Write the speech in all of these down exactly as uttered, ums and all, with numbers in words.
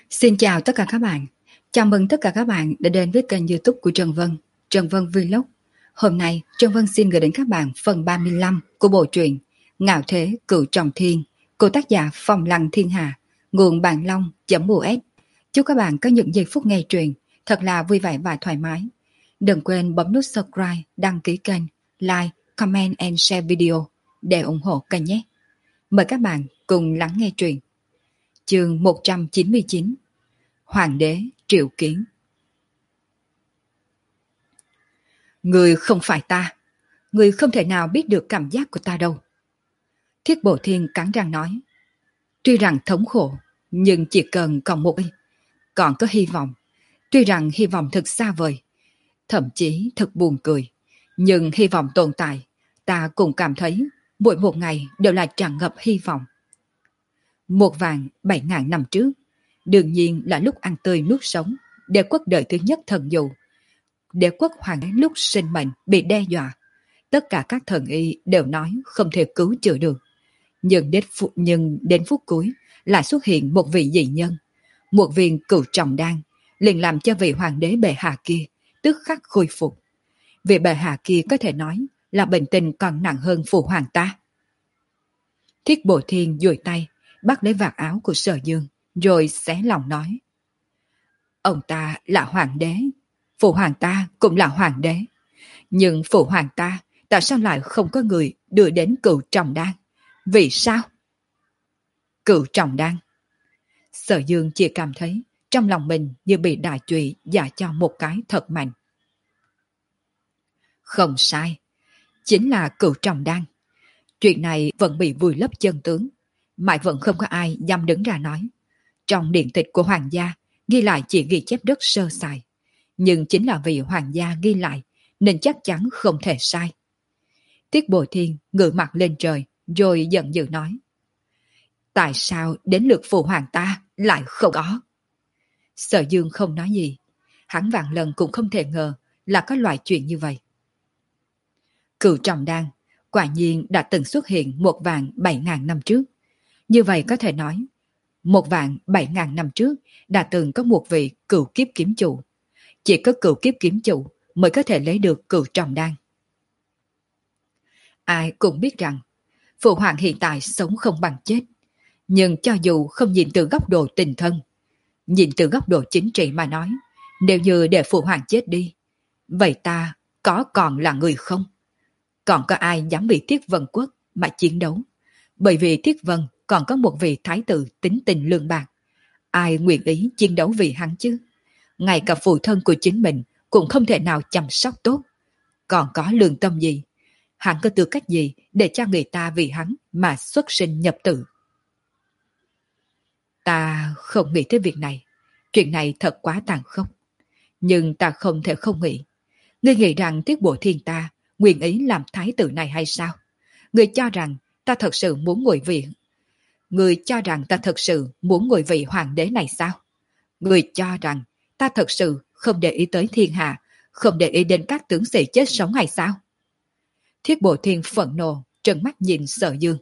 Xin chào tất cả các bạn. Chào mừng tất cả các bạn đã đến với kênh YouTube của Trần Vân, Trần Vân Vlog. Hôm nay, Trần Vân xin gửi đến các bạn phần ba mươi lăm của bộ truyện Ngạo Thế Cửu Trọng Thiên của tác giả Phong Lăng Thiên Hà, nguồn Bạn Long.us. Chúc các bạn có những giây phút nghe truyện thật là vui vẻ và thoải mái. Đừng quên bấm nút subscribe, đăng ký kênh, like, comment and share video để ủng hộ kênh nhé. Mời các bạn cùng lắng nghe truyện. Chương một trăm chín mươi chín. Hoàng đế triệu kiến. Người không phải ta, người không thể nào biết được cảm giác của ta đâu. Thiết Bổ Thiên cắn răng nói. Tuy rằng thống khổ, nhưng chỉ cần còn một giây, còn có hy vọng. Tuy rằng hy vọng thật xa vời, thậm chí thật buồn cười, nhưng hy vọng tồn tại, ta cũng cảm thấy mỗi một ngày đều là tràn ngập hy vọng. Một vạn bảy ngàn năm trước, đương nhiên là lúc ăn tươi nuốt sống, đế quốc đời thứ nhất thần dụ. Đế quốc hoàng đế lúc sinh mệnh bị đe dọa, tất cả các thần y đều nói không thể cứu chữa được. Nhưng đến, phút, nhưng đến phút cuối lại xuất hiện một vị dị nhân, một viên cửu trọng đan, liền làm cho vị hoàng đế bệ hạ kia tức khắc khôi phục. Vị bệ hạ kia có thể nói là bệnh tình còn nặng hơn phụ hoàng ta. Thiết Bổ Thiên duỗi tay bắt lấy vạt áo của Sở Dương, rồi xé lòng nói. Ông ta là hoàng đế, phụ hoàng ta cũng là hoàng đế. Nhưng phụ hoàng ta, tại sao lại không có người đưa đến cửu trọng đan? Vì sao? Cửu trọng đan. Sở Dương chỉ cảm thấy trong lòng mình như bị đại trụy dạ cho một cái thật mạnh. Không sai, chính là cửu trọng đan. Chuyện này vẫn bị vùi lấp chân tướng, mãi vẫn không có ai dám đứng ra nói. Trong điện tịch của hoàng gia ghi lại chỉ ghi chép rất sơ sài, nhưng chính là vì hoàng gia ghi lại nên chắc chắn không thể sai. Tiết Bội Thiên ngửa mặt lên trời rồi giận dữ nói. Tại sao đến lượt phụ hoàng ta lại không có? Sở Dương không nói gì, hắn vạn lần cũng không thể ngờ là có loại chuyện như vậy. Cửu trọng đan quả nhiên đã từng xuất hiện một vạn bảy ngàn năm trước. Như vậy có thể nói, một vạn bảy ngàn năm trước đã từng có một vị cửu kiếp kiếm chủ. Chỉ có cửu kiếp kiếm chủ mới có thể lấy được cửu trọng đan. Ai cũng biết rằng, phụ hoàng hiện tại sống không bằng chết. Nhưng cho dù không nhìn từ góc độ tình thân, nhìn từ góc độ chính trị mà nói, nếu như để phụ hoàng chết đi, vậy ta có còn là người không? Còn có ai dám bị Thiết Vân Quốc mà chiến đấu? Bởi vì Thiết Vân còn có một vị thái tử tính tình lương bạc. Ai nguyện ý chiến đấu vì hắn chứ? Ngay cả phụ thân của chính mình cũng không thể nào chăm sóc tốt. Còn có lương tâm gì? Hắn có tư cách gì để cho người ta vì hắn mà xuất sinh nhập tử? Ta không nghĩ tới việc này. Chuyện này thật quá tàn khốc. Nhưng ta không thể không nghĩ. Ngươi nghĩ rằng Tiết Bộ Thiên ta nguyện ý làm thái tử này hay sao? Ngươi cho rằng ta thật sự muốn ngồi vị Người cho rằng ta thật sự muốn ngồi vị hoàng đế này sao? Người cho rằng ta thật sự không để ý tới thiên hạ, không để ý đến các tướng sĩ chết sống hay sao? Thiết Bộ Thiên phẫn nộ, trợn mắt nhìn Sở Dương.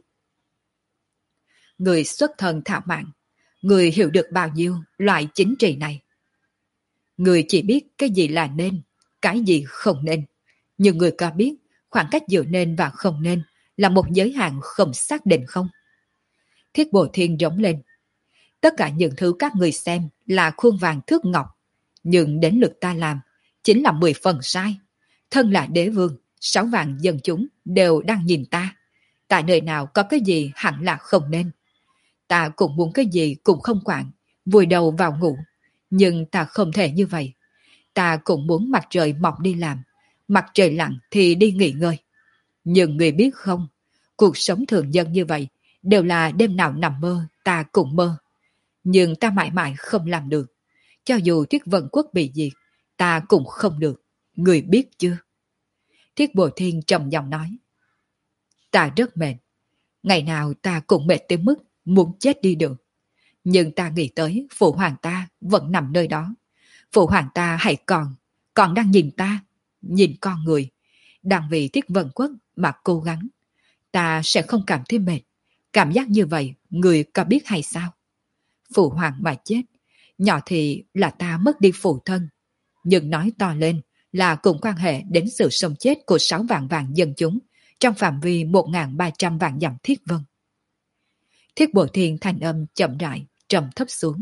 Người xuất thân thạo mạn, người hiểu được bao nhiêu loại chính trị này. Người chỉ biết cái gì là nên, cái gì không nên. Nhưng người có biết khoảng cách giữa nên và không nên là một giới hạn không xác định không? Thiết Bổ Thiên rống lên. Tất cả những thứ các người xem là khuôn vàng thước ngọc, nhưng đến lượt ta làm chính là mười phần sai. Thân là đế vương, sáu vạn dân chúng đều đang nhìn ta. Tại nơi nào có cái gì hẳn là không nên. Ta cũng muốn cái gì cũng không quản, vùi đầu vào ngủ. Nhưng ta không thể như vậy. Ta cũng muốn mặt trời mọc đi làm, mặt trời lặn thì đi nghỉ ngơi. Nhưng người biết không, cuộc sống thường dân như vậy đều là đêm nào nằm mơ ta cũng mơ. Nhưng ta mãi mãi không làm được. Cho dù Thiết Vân Quốc bị diệt, ta cũng không được. Người biết chưa? Thiết Bội Thiên trầm giọng nói. Ta rất mệt. Ngày nào ta cũng mệt tới mức muốn chết đi được. Nhưng ta nghĩ tới phụ hoàng ta vẫn nằm nơi đó. Phụ hoàng ta hãy còn, còn đang nhìn ta, nhìn con người, đang vì Thiết Vân Quốc mà cố gắng. Ta sẽ không cảm thấy mệt. Cảm giác như vậy, người có biết hay sao? Phụ hoàng mà chết, Nhỏ thì là ta mất đi phụ thân, nhưng nói to lên là cũng quan hệ đến sự sống chết của sáu vạn vạn dân chúng trong phạm vi một nghìn ba trăm vạn dặm Thiết Vân. Thiết Bộ Thiên thanh âm chậm rãi, trầm thấp xuống.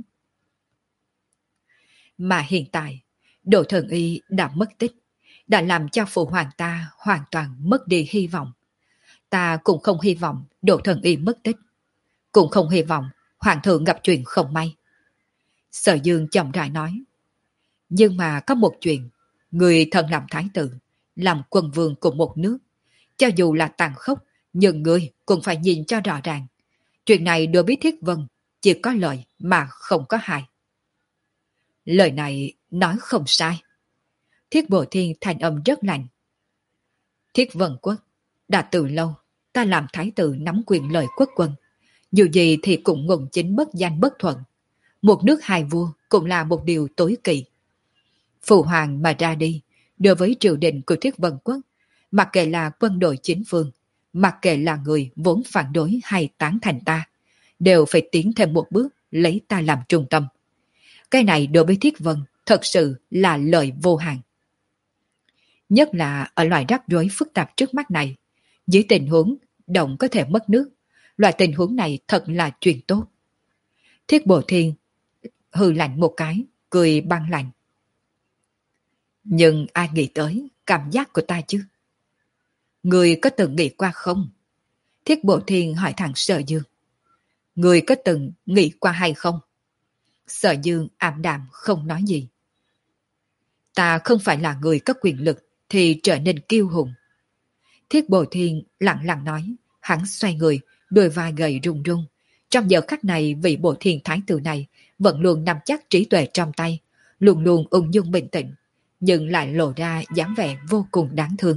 Mà hiện tại, Đỗ Thần Y đã mất tích, đã làm cho phụ hoàng ta hoàn toàn mất đi hy vọng. Ta cũng không hy vọng Đỗ Thần Y mất tích, cũng không hy vọng hoàng thượng gặp chuyện không may. Sở Dương chậm rãi nói. Nhưng mà có một chuyện, người thân làm thái tử, làm quân vương của một nước, cho dù là tàn khốc, nhưng người cũng phải nhìn cho rõ ràng. Chuyện này đối với Thiết Vân chỉ có lợi mà không có hại. Lời này nói không sai. Thiết Bộ Thiên thành âm rất lạnh. Thiết Vân quốc, đã từ lâu ta làm thái tử nắm quyền lợi quốc quân. Dù gì thì cũng ngùng chính bất danh bất thuận. Một nước hai vua cũng là một điều tối kỵ. Phụ hoàng mà ra đi, đối với triều đình của Thiết Vân quốc, mặc kệ là quân đội chính phương, mặc kệ là người vốn phản đối hay tán thành ta, đều phải tiến thêm một bước lấy ta làm trung tâm. Cái này đối với Thiết Vân thật sự là lợi vô hạn. Nhất là ở loại rắc rối phức tạp trước mắt này, dưới tình huống động có thể mất nước, loại tình huống này thật là chuyện tốt. Thiết Bộ Thiên hừ lạnh một cái, cười băng lạnh. Nhưng ai nghĩ tới cảm giác của ta chứ? Người có từng nghĩ qua không? Thiết Bộ Thiên hỏi thẳng Sở Dương. Người có từng nghĩ qua hay không? Sở Dương ảm đạm không nói gì. Ta không phải là người có quyền lực thì trở nên kiêu hùng. Thiết Bộ Thiên lặng lặng nói, hắn xoay người, đôi vai gầy rung rung. Trong giờ khắc này vị Bộ Thiên Thái tử này vẫn luôn nắm chắc trí tuệ trong tay, luôn luôn ung dung bình tĩnh, nhưng lại lộ ra dáng vẻ vô cùng đáng thương.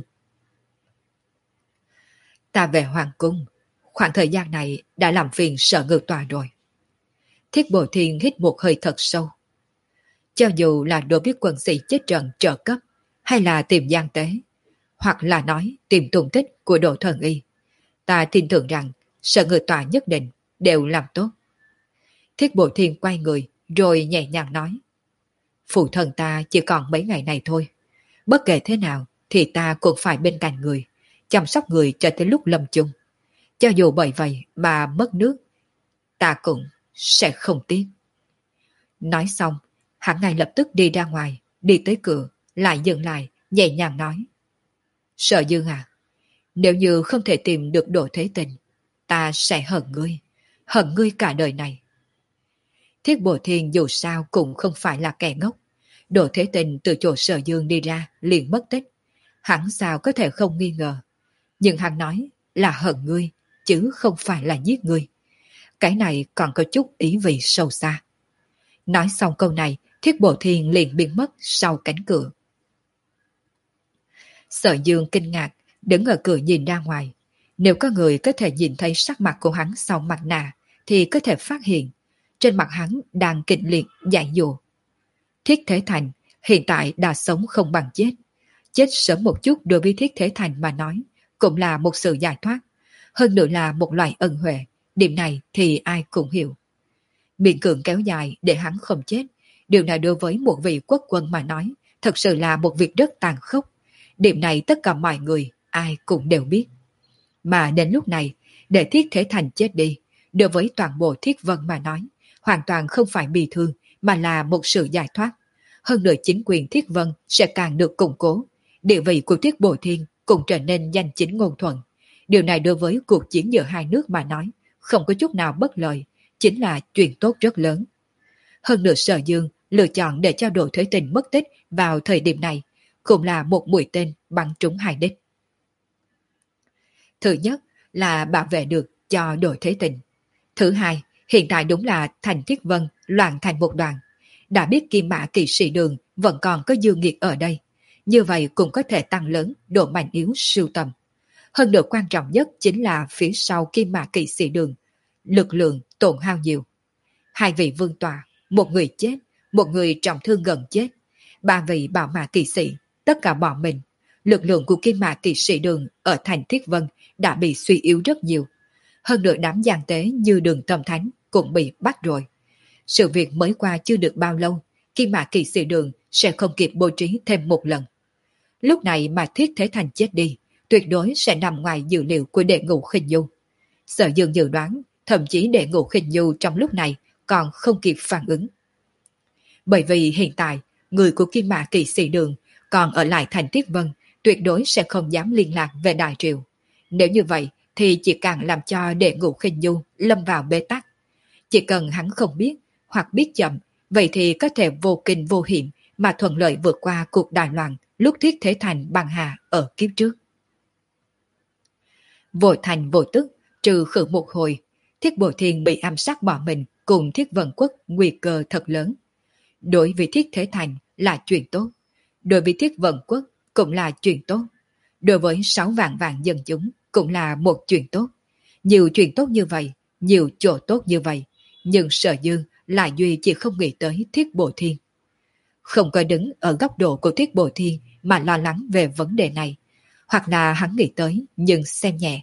Ta về hoàng cung, khoảng thời gian này đã làm phiền Sở Ngự Tòa rồi. Thiết Bộ Thiên hít một hơi thật sâu. Cho dù là đối với quân sĩ chết trận trợ cấp, hay là tìm gian tế, hoặc là nói tìm tung tích của Đỗ Thần Y, ta tin tưởng rằng Sở Ngự Tòa nhất định đều làm tốt. Thiết Bộ Thiên quay người, rồi nhẹ nhàng nói. Phụ thân ta chỉ còn mấy ngày này thôi. Bất kể thế nào, thì ta cũng phải bên cạnh người, chăm sóc người cho tới lúc lâm chung. Cho dù bởi vậy mà mất nước, ta cũng sẽ không tiếc. Nói xong, hắn ngay lập tức đi ra ngoài, đi tới cửa, lại dừng lại, nhẹ nhàng nói. Sở Dương à, nếu như không thể tìm được Đỗ Thế Tình, ta sẽ hận ngươi, hận ngươi cả đời này. Thiết Bộ Thiên dù sao cũng không phải là kẻ ngốc. Đỗ Thế Tình từ chỗ Sở Dương đi ra liền mất tích. Hắn sao có thể không nghi ngờ. Nhưng hắn nói là hận ngươi, chứ không phải là giết ngươi. Cái này còn có chút ý vị sâu xa. Nói xong câu này, Thiết Bộ Thiên liền biến mất sau cánh cửa. Sở Dương kinh ngạc, đứng ở cửa nhìn ra ngoài. Nếu có người có thể nhìn thấy sắc mặt của hắn sau mặt nạ, thì có thể phát hiện trên mặt hắn đang kịch liệt dại dụ. Thiết Thế Thành hiện tại đã sống không bằng chết. Chết sớm một chút đối với Thiết Thế Thành mà nói, cũng là một sự giải thoát. Hơn nữa là một loại ân huệ. Điểm này thì ai cũng hiểu. Miệng cưỡng kéo dài để hắn không chết. Điều này đối với một vị quốc quân mà nói, thật sự là một việc rất tàn khốc. Điểm này tất cả mọi người, ai cũng đều biết. Mà đến lúc này, để Thiết Thế Thành chết đi, đối với toàn bộ Thiết Vân mà nói, hoàn toàn không phải bị thương, mà là một sự giải thoát. Hơn nữa chính quyền Thiết Vân sẽ càng được củng cố. Địa vị của Thiết Bộ Thiên cũng trở nên danh chính ngôn thuận. Điều này đối với cuộc chiến giữa hai nước mà nói, không có chút nào bất lợi, chính là chuyện tốt rất lớn. Hơn nữa Sở Dương lựa chọn để cho Đỗ Thế Tình mất tích vào thời điểm này, cũng là một mũi tên bắn trúng hai đích. Thứ nhất là bảo vệ được cho Đỗ Thế Tình. Thứ hai, hiện tại đúng là thành Thiết Vân loạn thành một đoàn. Đã biết Kim Mã Kỵ Sĩ Đường vẫn còn có Dương Nghiệt ở đây. Như vậy cũng có thể tăng lớn độ mạnh yếu sưu tầm. Hơn nữa quan trọng nhất chính là phía sau Kim Mã Kỵ Sĩ Đường, lực lượng tổn hao nhiều. Hai vị vương tọa, một người chết, một người trọng thương gần chết. Ba vị bảo mã kỵ sĩ, tất cả bỏ mình. Lực lượng của Kim Mã Kỵ Sĩ Đường ở thành Thiết Vân đã bị suy yếu rất nhiều. Hơn nữa đám gian tế như Đường Tâm Thánh cũng bị bắt rồi. Sự việc mới qua chưa được bao lâu, Kim Mã Kỵ Sĩ Đường sẽ không kịp bố trí thêm một lần. Lúc này mà Thiết Thế Thành chết đi, tuyệt đối sẽ nằm ngoài dữ liệu của Đệ Ngũ Khinh Du. Sở Dương dự đoán, thậm chí Đệ Ngũ Khinh Du trong lúc này còn không kịp phản ứng. Bởi vì hiện tại, người của Kim Mã Kỵ Sĩ Đường còn ở lại thành Tiết Vân, tuyệt đối sẽ không dám liên lạc về Đại Triều. Nếu như vậy, thì chỉ càng làm cho Đệ Ngũ Khinh Du lâm vào bế tắc. Chỉ cần hắn không biết, hoặc biết chậm, vậy thì có thể vô kinh vô hiểm mà thuận lợi vượt qua cuộc đại loạn lúc Thiết Thế Thành băng hà ở kiếp trước. Vô thành vô tức, trừ khử một hồi, Thiết Bổ Thiên bị ám sát bỏ mình cùng Thiết Vân Quốc nguy cơ thật lớn. Đối với Thiết Thế Thành là chuyện tốt, đối với Thiết Vân Quốc cũng là chuyện tốt, đối với sáu vạn vạn dân chúng cũng là một chuyện tốt. Nhiều chuyện tốt như vậy, nhiều chỗ tốt như vậy, nhưng Sở Dương lại duy chỉ không nghĩ tới Thiết Bổ Thiên. Không có đứng ở góc độ của Thiết Bổ Thiên mà lo lắng về vấn đề này, hoặc là hắn nghĩ tới nhưng xem nhẹ.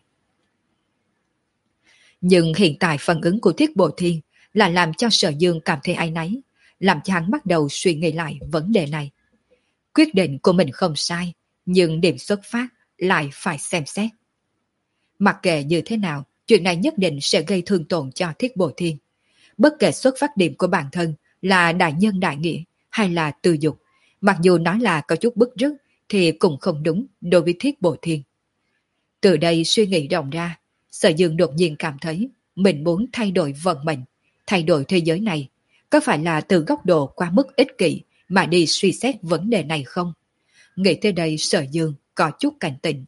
Nhưng hiện tại phản ứng của Thiết Bổ Thiên là làm cho Sở Dương cảm thấy áy náy, làm cho hắn bắt đầu suy nghĩ lại vấn đề này. Quyết định của mình không sai, nhưng điểm xuất phát lại phải xem xét. Mặc kệ như thế nào, chuyện này nhất định sẽ gây thương tổn cho Thiết Bổ Thiên. Bất kể xuất phát điểm của bản thân là đại nhân đại nghĩa hay là tư dục, mặc dù nói là có chút bức rứt thì cũng không đúng đối với Thiết Bổ Thiên. Từ đây suy nghĩ rộng ra, Sở Dương đột nhiên cảm thấy mình muốn thay đổi vận mệnh, thay đổi thế giới này. Có phải là từ góc độ quá mức ích kỷ mà đi suy xét vấn đề này không? Nghĩ tới đây Sở Dương có chút cảnh tỉnh.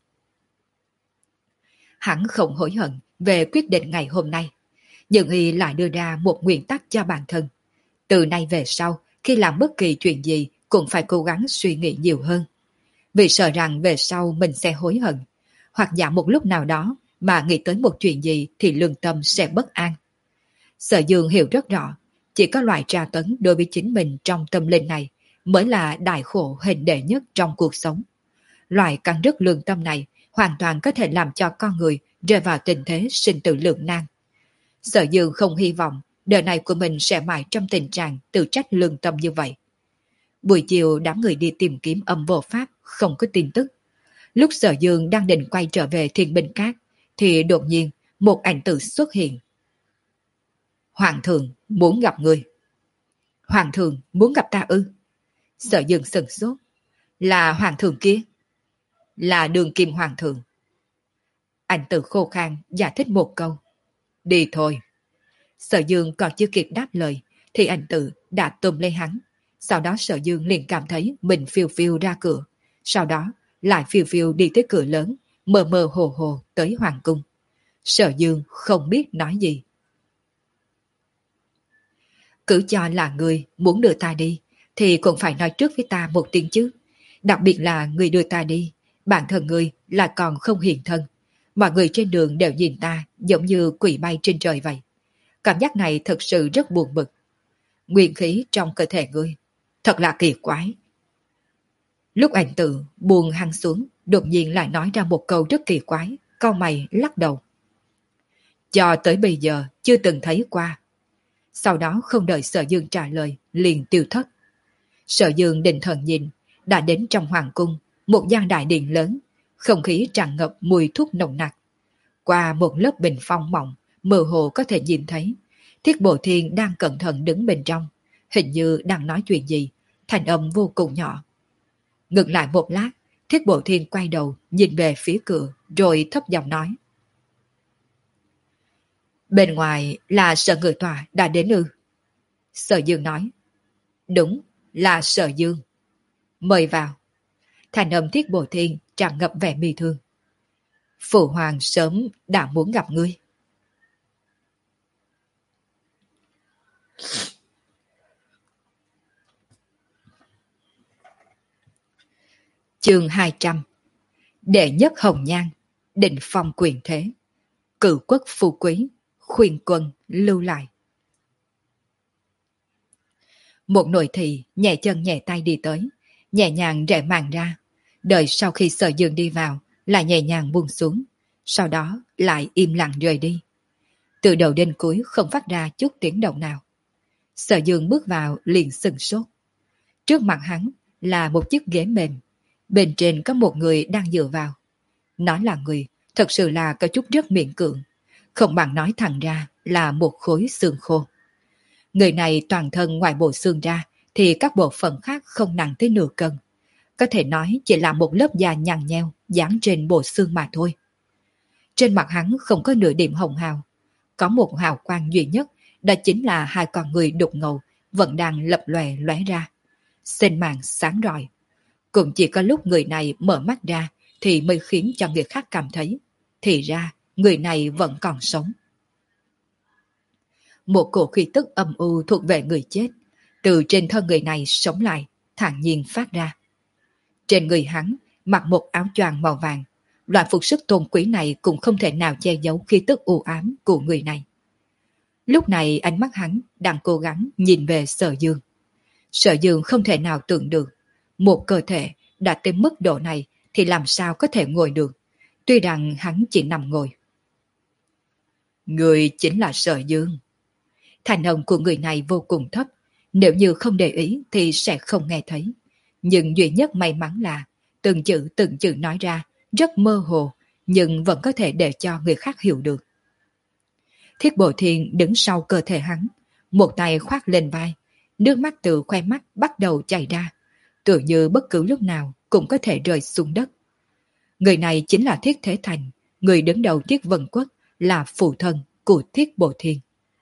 Hắn không hối hận về quyết định ngày hôm nay, nhưng y lại đưa ra một nguyên tắc cho bản thân. Từ nay về sau, khi làm bất kỳ chuyện gì cũng phải cố gắng suy nghĩ nhiều hơn. Vì sợ rằng về sau mình sẽ hối hận, hoặc giả một lúc nào đó mà nghĩ tới một chuyện gì thì lương tâm sẽ bất an. Sở Dương hiểu rất rõ, chỉ có loại tra tấn đối với chính mình trong tâm linh này mới là đại khổ hình đệ nhất trong cuộc sống. Loại căng đứt lương tâm này hoàn toàn có thể làm cho con người rơi vào tình thế sinh tử lưỡng nan. Sở Dương không hy vọng đời này của mình sẽ mãi trong tình trạng tự trách lương tâm như vậy. Buổi chiều đám người đi tìm kiếm âm vô pháp không có tin tức. Lúc Sở Dương đang định quay trở về Thiên Binh Cát thì đột nhiên một ảnh tử xuất hiện. Hoàng thượng muốn gặp người. Hoàng thượng muốn gặp ta ư? Sở Dương sửng sốt. Là hoàng thượng kia? Là Đường Kim hoàng thượng. Ảnh tử khô khan giải thích một câu. Đi thôi. Sở Dương còn chưa kịp đáp lời thì ảnh tử đã tôm lấy hắn. Sau đó Sở Dương liền cảm thấy mình phiêu phiêu ra cửa. Sau đó lại phiêu phiêu đi tới cửa lớn, mờ mờ hồ hồ tới hoàng cung. Sở Dương không biết nói gì. Cứ cho là người muốn đưa ta đi thì cũng phải nói trước với ta một tiếng chứ. Đặc biệt là người đưa ta đi, bản thân người là còn không hiện thân. Mọi người trên đường đều nhìn ta giống như quỷ bay trên trời vậy. Cảm giác này thật sự rất buồn bực. Nguyên khí trong cơ thể ngươi thật là kỳ quái. Lúc ảnh tử buông hăng xuống, đột nhiên lại nói ra một câu rất kỳ quái, cau mày lắc đầu. Cho tới bây giờ chưa từng thấy qua. Sau đó không đợi Sở Dương trả lời, liền tiêu thất. Sở Dương định thần nhìn, đã đến trong hoàng cung, một gian đại điện lớn, không khí tràn ngập mùi thuốc nồng nặc. Qua một lớp bình phong mỏng, mơ hồ có thể nhìn thấy, Thiết Bổ Thiên đang cẩn thận đứng bên trong, hình như đang nói chuyện gì, thanh âm vô cùng nhỏ. Ngừng lại một lát, Thiết Bổ Thiên quay đầu, nhìn về phía cửa, rồi thấp giọng nói. Bên ngoài là Sở Ngự Tòa đã đến ư? Sở Dương nói. Đúng, là Sở Dương. Mời vào. Thành âm Thiết Bổ Thiên tràn ngập vẻ bi thương. Phụ hoàng sớm đã muốn gặp ngươi. Chương hai trăm. Đệ nhất hồng nhan, định phong quyền thế, cử quốc phú quý, khuyên quân lưu lại. Một nội thị nhẹ chân nhẹ tay đi tới, nhẹ nhàng rẽ màn ra, đợi sau khi Sở Dương đi vào, lại nhẹ nhàng buông xuống, sau đó lại im lặng rời đi. Từ đầu đến cuối không phát ra chút tiếng động nào. Sở Dương bước vào liền sừng sốt. Trước mặt hắn là một chiếc ghế mềm, bên trên có một người đang dựa vào. Nói là người, thật sự là có chút rất miễn cưỡng, không bằng nói thẳng ra là một khối xương khô. Người này toàn thân ngoài bộ xương ra thì các bộ phận khác không nặng tới nửa cân. Có thể nói chỉ là một lớp da nhăn nheo dán trên bộ xương mà thôi. Trên mặt hắn không có nửa điểm hồng hào. Có một hào quang duy nhất, đó chính là hai con người đục ngầu vẫn đang lập lòe lóe ra. Xên màn sáng rọi. Cũng chỉ có lúc người này mở mắt ra thì mới khiến cho người khác cảm thấy. Thì ra, người này vẫn còn sống. Một cổ khí tức âm u thuộc về người chết, từ trên thân người này sống lại, thản nhiên phát ra. Trên người hắn, mặc một áo choàng màu vàng, loại phục sức tôn quý này cũng không thể nào che giấu khí tức u ám của người này. Lúc này ánh mắt hắn đang cố gắng nhìn về Sở Dương. Sở Dương không thể nào tưởng được, một cơ thể đã tới mức độ này thì làm sao có thể ngồi được, tuy rằng hắn chỉ nằm ngồi. Người chính là Sở Dương. Thành âm của người này vô cùng thấp, nếu như không để ý thì sẽ không nghe thấy. Nhưng duy nhất may mắn là từng chữ từng chữ nói ra rất mơ hồ, nhưng vẫn có thể để cho người khác hiểu được. Thiết Bộ Thiên đứng sau cơ thể hắn, một tay khoác lên vai, nước mắt từ khoe mắt bắt đầu chảy ra, tựa như bất cứ lúc nào cũng có thể rơi xuống đất. Người này chính là Thiết Thế Thành, người đứng đầu Thiết Vân Quốc, là phụ thân của Thiết Bộ Thiên.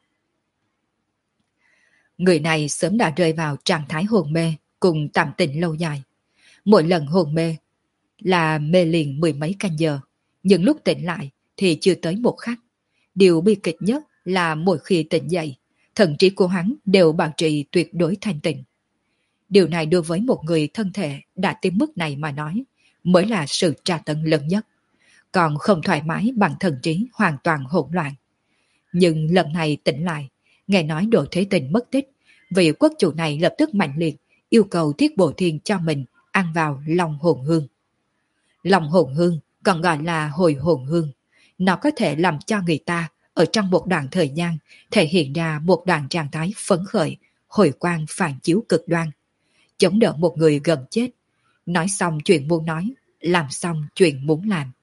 Người này sớm đã rơi vào trạng thái hồn mê cùng tạm tình lâu dài. Mỗi lần hồn mê là mê liền mười mấy canh giờ, nhưng lúc tỉnh lại thì chưa tới một khắc. Điều bi kịch nhất là mỗi khi tỉnh dậy, thần trí của hắn đều bảo trì tuyệt đối thanh tịnh. Điều này đối với một người thân thể đã tới mức này mà nói, mới là sự tra tấn lớn nhất. Còn không thoải mái bằng thần trí hoàn toàn hỗn loạn. Nhưng lần này tỉnh lại, nghe nói Đỗ Thế Tình mất tích, vị quốc chủ này lập tức mạnh liệt yêu cầu Thiết Bộ Thiên cho mình ăn vào lòng hồn hương. Lòng hồn hương còn gọi là hồi hồn hương. Nó có thể làm cho người ta ở trong một đoạn thời gian thể hiện ra một đoạn trạng thái phấn khởi, hồi quang phản chiếu cực đoan, chống đỡ một người gần chết, nói xong chuyện muốn nói, làm xong chuyện muốn làm.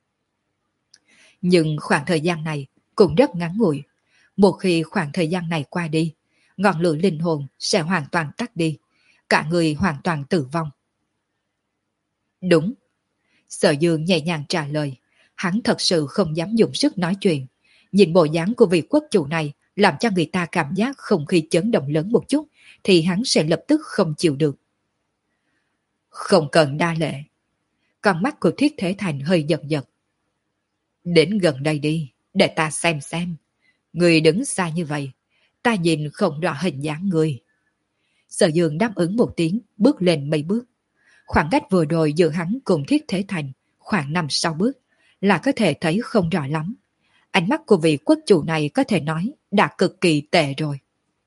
Nhưng khoảng thời gian này cũng rất ngắn ngủi. Một khi khoảng thời gian này qua đi, ngọn lửa linh hồn sẽ hoàn toàn tắt đi, cả người hoàn toàn tử vong. Đúng. Sở Dương nhẹ nhàng trả lời, hắn thật sự không dám dùng sức nói chuyện. Nhìn bộ dáng của vị quốc chủ này làm cho người ta cảm giác không khí chấn động lớn một chút thì hắn sẽ lập tức không chịu được. Không cần đa lệ. Con mắt của Thiết Thế Thành hơi giật giật. Đến gần đây đi, để ta xem xem. Người đứng xa như vậy, ta nhìn không rõ hình dáng người. Sở Dương đáp ứng một tiếng, bước lên mấy bước. Khoảng cách vừa rồi giữa hắn cùng Thiết Thế Thành khoảng năm sáu bước, là có thể thấy không rõ lắm. Ánh mắt của vị quốc chủ này có thể nói đã cực kỳ tệ rồi.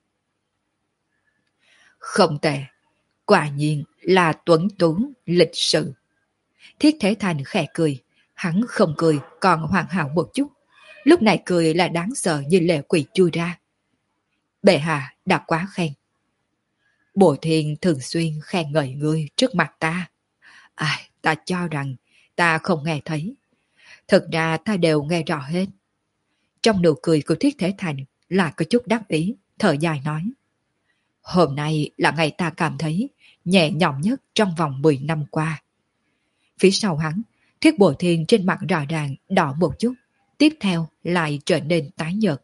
Không tệ, quả nhiên là tuấn tú, lịch sự. Thiết Thế Thành khẽ cười, hắn không cười còn hoàn hảo một chút. Lúc này cười là đáng sợ như lệ quỷ chui ra. Bệ hạ đã quá khen. Bộ Thiên thường xuyên khen ngợi ngươi trước mặt ta. Ai, ta cho rằng ta không nghe thấy. Thực ra ta đều nghe rõ hết. Trong nụ cười của Thiết Thế Thành là có chút đắc ý, thở dài nói. Hôm nay là ngày ta cảm thấy nhẹ nhõm nhất trong vòng mười năm qua. Phía sau hắn, Thiết Bộ Thiên trên mặt rõ ràng đỏ một chút, tiếp theo lại trở nên tái nhợt.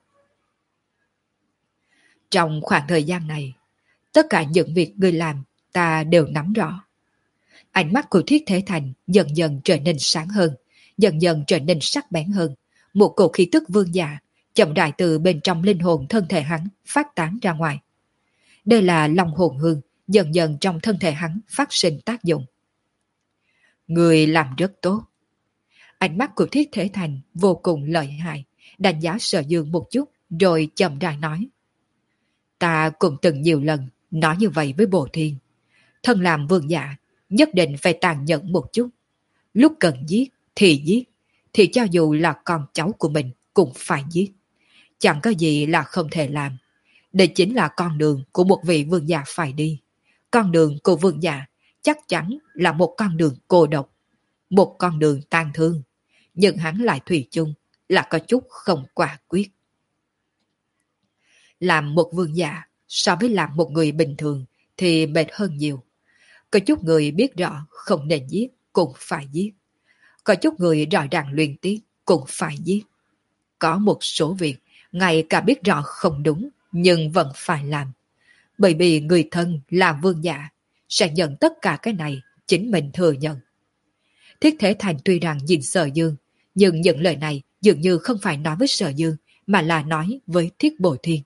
Trong khoảng thời gian này, tất cả những việc ngươi làm ta đều nắm rõ. Ánh mắt của Thiết Thế Thành dần dần trở nên sáng hơn, dần dần trở nên sắc bén hơn. Một cổ khí tức vương giả chậm rãi từ bên trong linh hồn thân thể hắn phát tán ra ngoài. Đây là lòng hồn hương dần dần trong thân thể hắn phát sinh tác dụng. Người làm rất tốt. Ánh mắt của Thiết Thế Thành vô cùng lợi hại, đánh giá Sở Dương một chút rồi chậm rãi nói. Ta cũng từng nhiều lần nói như vậy với Bộ Thiên. Thân làm vương giả nhất định phải tàn nhẫn một chút. Lúc cần giết thì giết, thì cho dù là con cháu của mình cũng phải giết. Chẳng có gì là không thể làm. Đây chính là con đường của một vị vương giả phải đi. Con đường của vương giả chắc chắn là một con đường cô độc, một con đường tàn thương, nhưng hắn lại thủy chung là có chút không quả quyết. Làm một vương giả so với làm một người bình thường thì mệt hơn nhiều. Có chút người biết rõ không nên giết cũng phải giết. Có chút người rõ ràng luyện tiếc cũng phải giết. Có một số việc ngay cả biết rõ không đúng nhưng vẫn phải làm. Bởi vì người thân là vương giả sẽ nhận tất cả cái này chính mình thừa nhận. Thiết Thế Thành tuy rằng nhìn Sở Dương, nhưng những lời này dường như không phải nói với Sở Dương mà là nói với Thiết Bổ Thiên.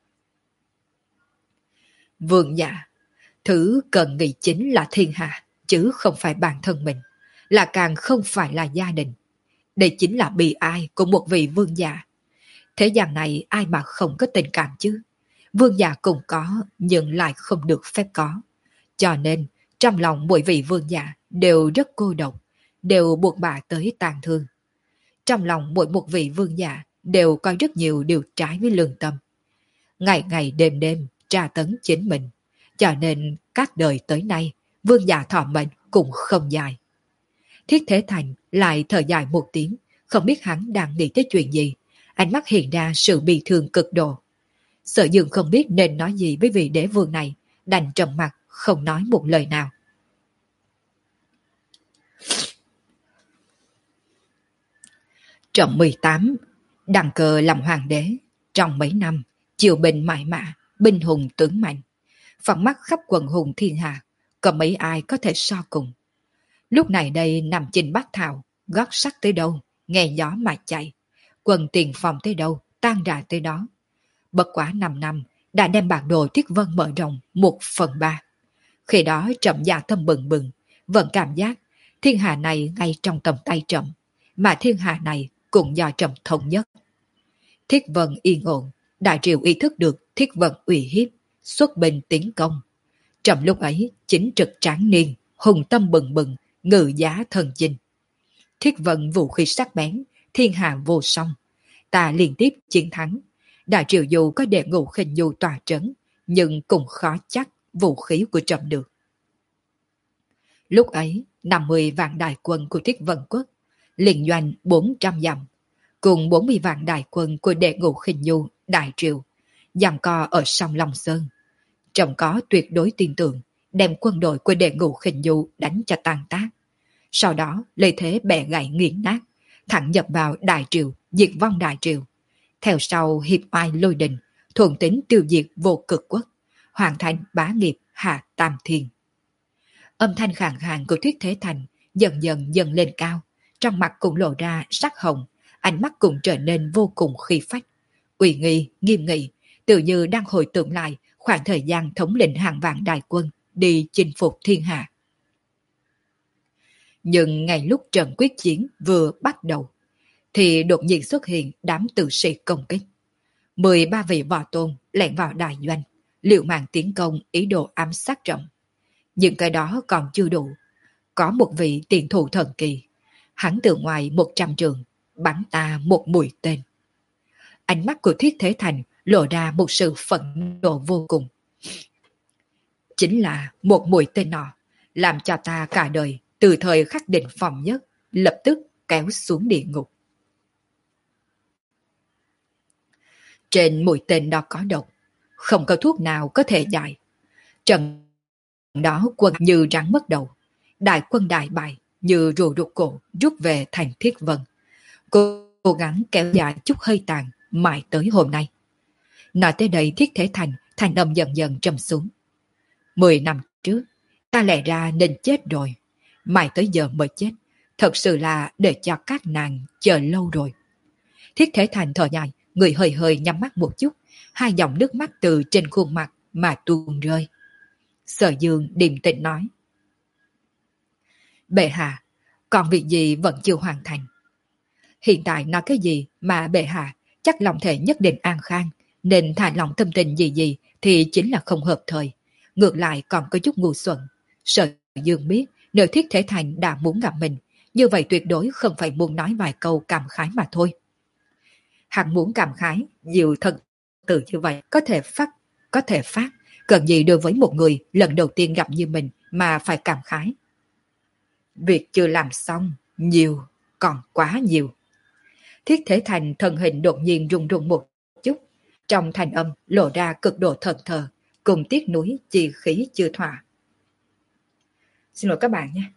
Vương giả, thứ cần nghĩ chính là thiên hạ, chứ không phải bản thân mình, là càng không phải là gia đình. Đây chính là bi ai của một vị vương giả. Thế gian này ai mà không có tình cảm chứ? Vương giả cũng có, nhưng lại không được phép có. Cho nên, trong lòng mỗi vị vương giả đều rất cô độc, đều buộc bà tới tàn thương. Trong lòng mỗi một vị vương giả đều có rất nhiều điều trái với lương tâm. Ngày ngày đêm đêm tra tấn chính mình. Cho nên các đời tới nay, vương giả thọ mệnh cũng không dài. Thiết Thế Thành lại thở dài một tiếng, không biết hắn đang nghĩ tới chuyện gì. Ánh mắt hiện ra sự bị thương cực độ. Sở Dương không biết nên nói gì với vị đế vương này, đành trầm mặt không nói một lời nào. Trọng mười tám, đăng cơ làm hoàng đế. Trong mấy năm, triều bình mãi mã, binh hùng tướng mạnh. Phận mắt khắp quần hùng thiên hạ, có mấy ai có thể so cùng. Lúc này đây nằm trên bát thảo, gót sắt tới đâu, nghe gió mà chạy. Quần tiền phòng tới đâu, tan rã tới đó. Bất quá năm năm, đã đem bản đồ Thiết Vân mở rộng một phần ba. Khi đó Trẫm dạ tâm bừng bừng, vẫn cảm giác thiên hạ này ngay trong tầm tay Trẫm, mà thiên hạ này cũng do Trẫm thống nhất. Thiết Vân yên ổn, đại triều ý thức được Thiết Vân uy hiếp, xuất binh tiến công. Trẫm lúc ấy chính trực tráng niên, hùng tâm bừng bừng, ngự giá thần chinh. Thiết Vân vũ khí sắc bén, thiên hạ vô song. Ta liên tiếp chiến thắng. Đại triều dù có đệ ngũ khinh nhu tòa trấn, nhưng cũng khó chắc vũ khí của Trẫm được. Lúc ấy, năm mươi vạn đại quân của Thiết Vân quốc, liên doanh bốn trăm dặm, cùng bốn mươi vạn đại quân của đệ ngũ khinh nhu đại triều, giằng co ở sông Long Sơn. Trẫm có tuyệt đối tin tưởng đem quân đội của đệ ngũ khinh nhu đánh cho tan tác. Sau đó lấy thế bẻ gãy nghiền nát, thẳng nhập vào đại triều, diệt vong đại triều. Theo sau hiệp oai lôi đình, thuận tính tiêu diệt vô cực quốc, hoàn thành bá nghiệp hạ tam thiên. Âm thanh khàn khàn của Thiết Thế Thành dần dần dần lên cao, trong mặt cũng lộ ra sắc hồng, ánh mắt cũng trở nên vô cùng khí phách, uy nghi, nghiêm nghị, tự như đang hồi tưởng lại khoảng thời gian thống lĩnh hàng vạn đại quân đi chinh phục thiên hạ. Nhưng ngay lúc trận quyết chiến vừa bắt đầu, thì đột nhiên xuất hiện đám tử sĩ công kích. mười ba vị võ tôn lẻn vào đại doanh, liều mạng tiến công ý đồ ám sát Trẫm. Nhưng cái đó còn chưa đủ. Có một vị tiền thủ thần kỳ, hắn từ ngoài một trăm trường, bắn ta một mũi tên. Ánh mắt của Thiết Thế Thành lộ ra một sự phẫn nộ vô cùng. Chính là một mũi tên nọ, làm cho ta cả đời từ thời khắc định phòng nhất, lập tức kéo xuống địa ngục. Trên mũi tên đó có độc, không có thuốc nào có thể giải. Trận đó quân như rắn mất đầu, đại quân đại bại như rùa rụt cổ rút về thành Thiết Vân. Cô cố gắng kéo dài chút hơi tàn mãi tới hôm nay. Nói tới đây Thiết Thế Thành thành âm dần dần trầm xuống. Mười năm trước, ta lẽ ra nên chết rồi, mãi tới giờ mới chết, thật sự là để cho các nàng chờ lâu rồi. Thiết Thế Thành thở dài, người hơi hơi nhắm mắt một chút, hai dòng nước mắt từ trên khuôn mặt mà tuôn rơi. Sở Dương điềm tĩnh nói: Bệ hạ, còn việc gì vẫn chưa hoàn thành. Hiện tại nói cái gì mà bệ hạ chắc lòng thể nhất định an khang, nên thả lòng tâm tình gì gì thì chính là không hợp thời. Ngược lại còn có chút ngu xuẩn. Sở Dương biết nếu Thiết Thế Thành đã muốn gặp mình, như vậy tuyệt đối không phải muốn nói vài câu cảm khái mà thôi. Hắn muốn cảm khái, nhiều thật tự như vậy có thể phát có thể phát, cần gì đối với một người lần đầu tiên gặp như mình mà phải cảm khái. Việc chưa làm xong, nhiều, còn quá nhiều. Thiết Thế Thành thân hình đột nhiên rung rung một chút, trong thanh âm lộ ra cực độ thẫn thờ, cùng tiếc nuối chi khí chưa thỏa. Xin lỗi các bạn nhé.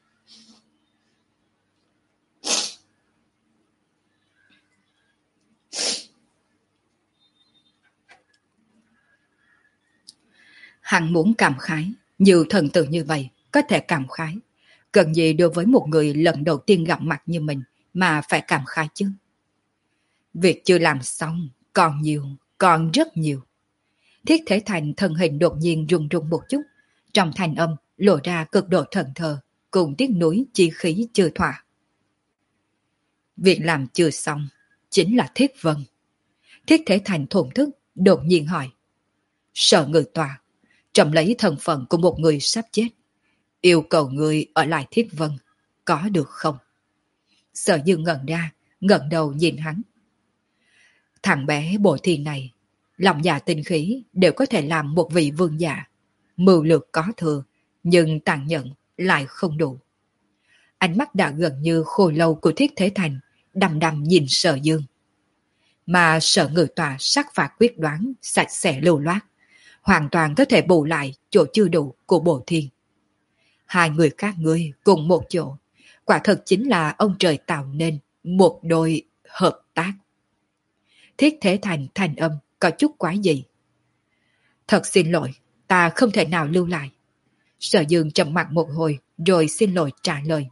Hắn muốn cảm khái, nhiều thần tử như vậy có thể cảm khái. Cần gì đối với một người lần đầu tiên gặp mặt như mình mà phải cảm khái chứ? Việc chưa làm xong, còn nhiều, còn rất nhiều. Thiết Thế Thành thân hình đột nhiên rung rung một chút, trong thanh âm lộ ra cực độ thần thờ, cùng tiếc nuối chi khí chưa thỏa. Việc làm chưa xong, chính là Thiết Vân. Thiết Thế Thành thổn thức, đột nhiên hỏi. Sở Ngự Tòa, trầm lấy thân phận của một người sắp chết, yêu cầu người ở lại Thiết Vân, có được không? Sở Dương ngẩn ra, ngẩng đầu nhìn hắn. Thằng bé Bộ Thiên này, lòng dạ tinh khí đều có thể làm một vị vương giả. Mưu lược có thừa, nhưng tàn nhẫn lại không đủ. Ánh mắt đã gần như khô lâu của Thiết Thế Thành, đăm đăm nhìn Sở Dương. Mà Sở Ngự Tòa sắc phạt quyết đoán, sạch sẽ lưu loát, hoàn toàn có thể bù lại chỗ chưa đủ của Bộ Thiên. Hai người các ngươi cùng một chỗ, quả thật chính là ông trời tạo nên một đôi hợp tác. Thiết Thế Thành thanh âm có chút quái dị. Thật xin lỗi, ta không thể nào lưu lại. Sở Dương trầm mặc một hồi rồi xin lỗi trả lời.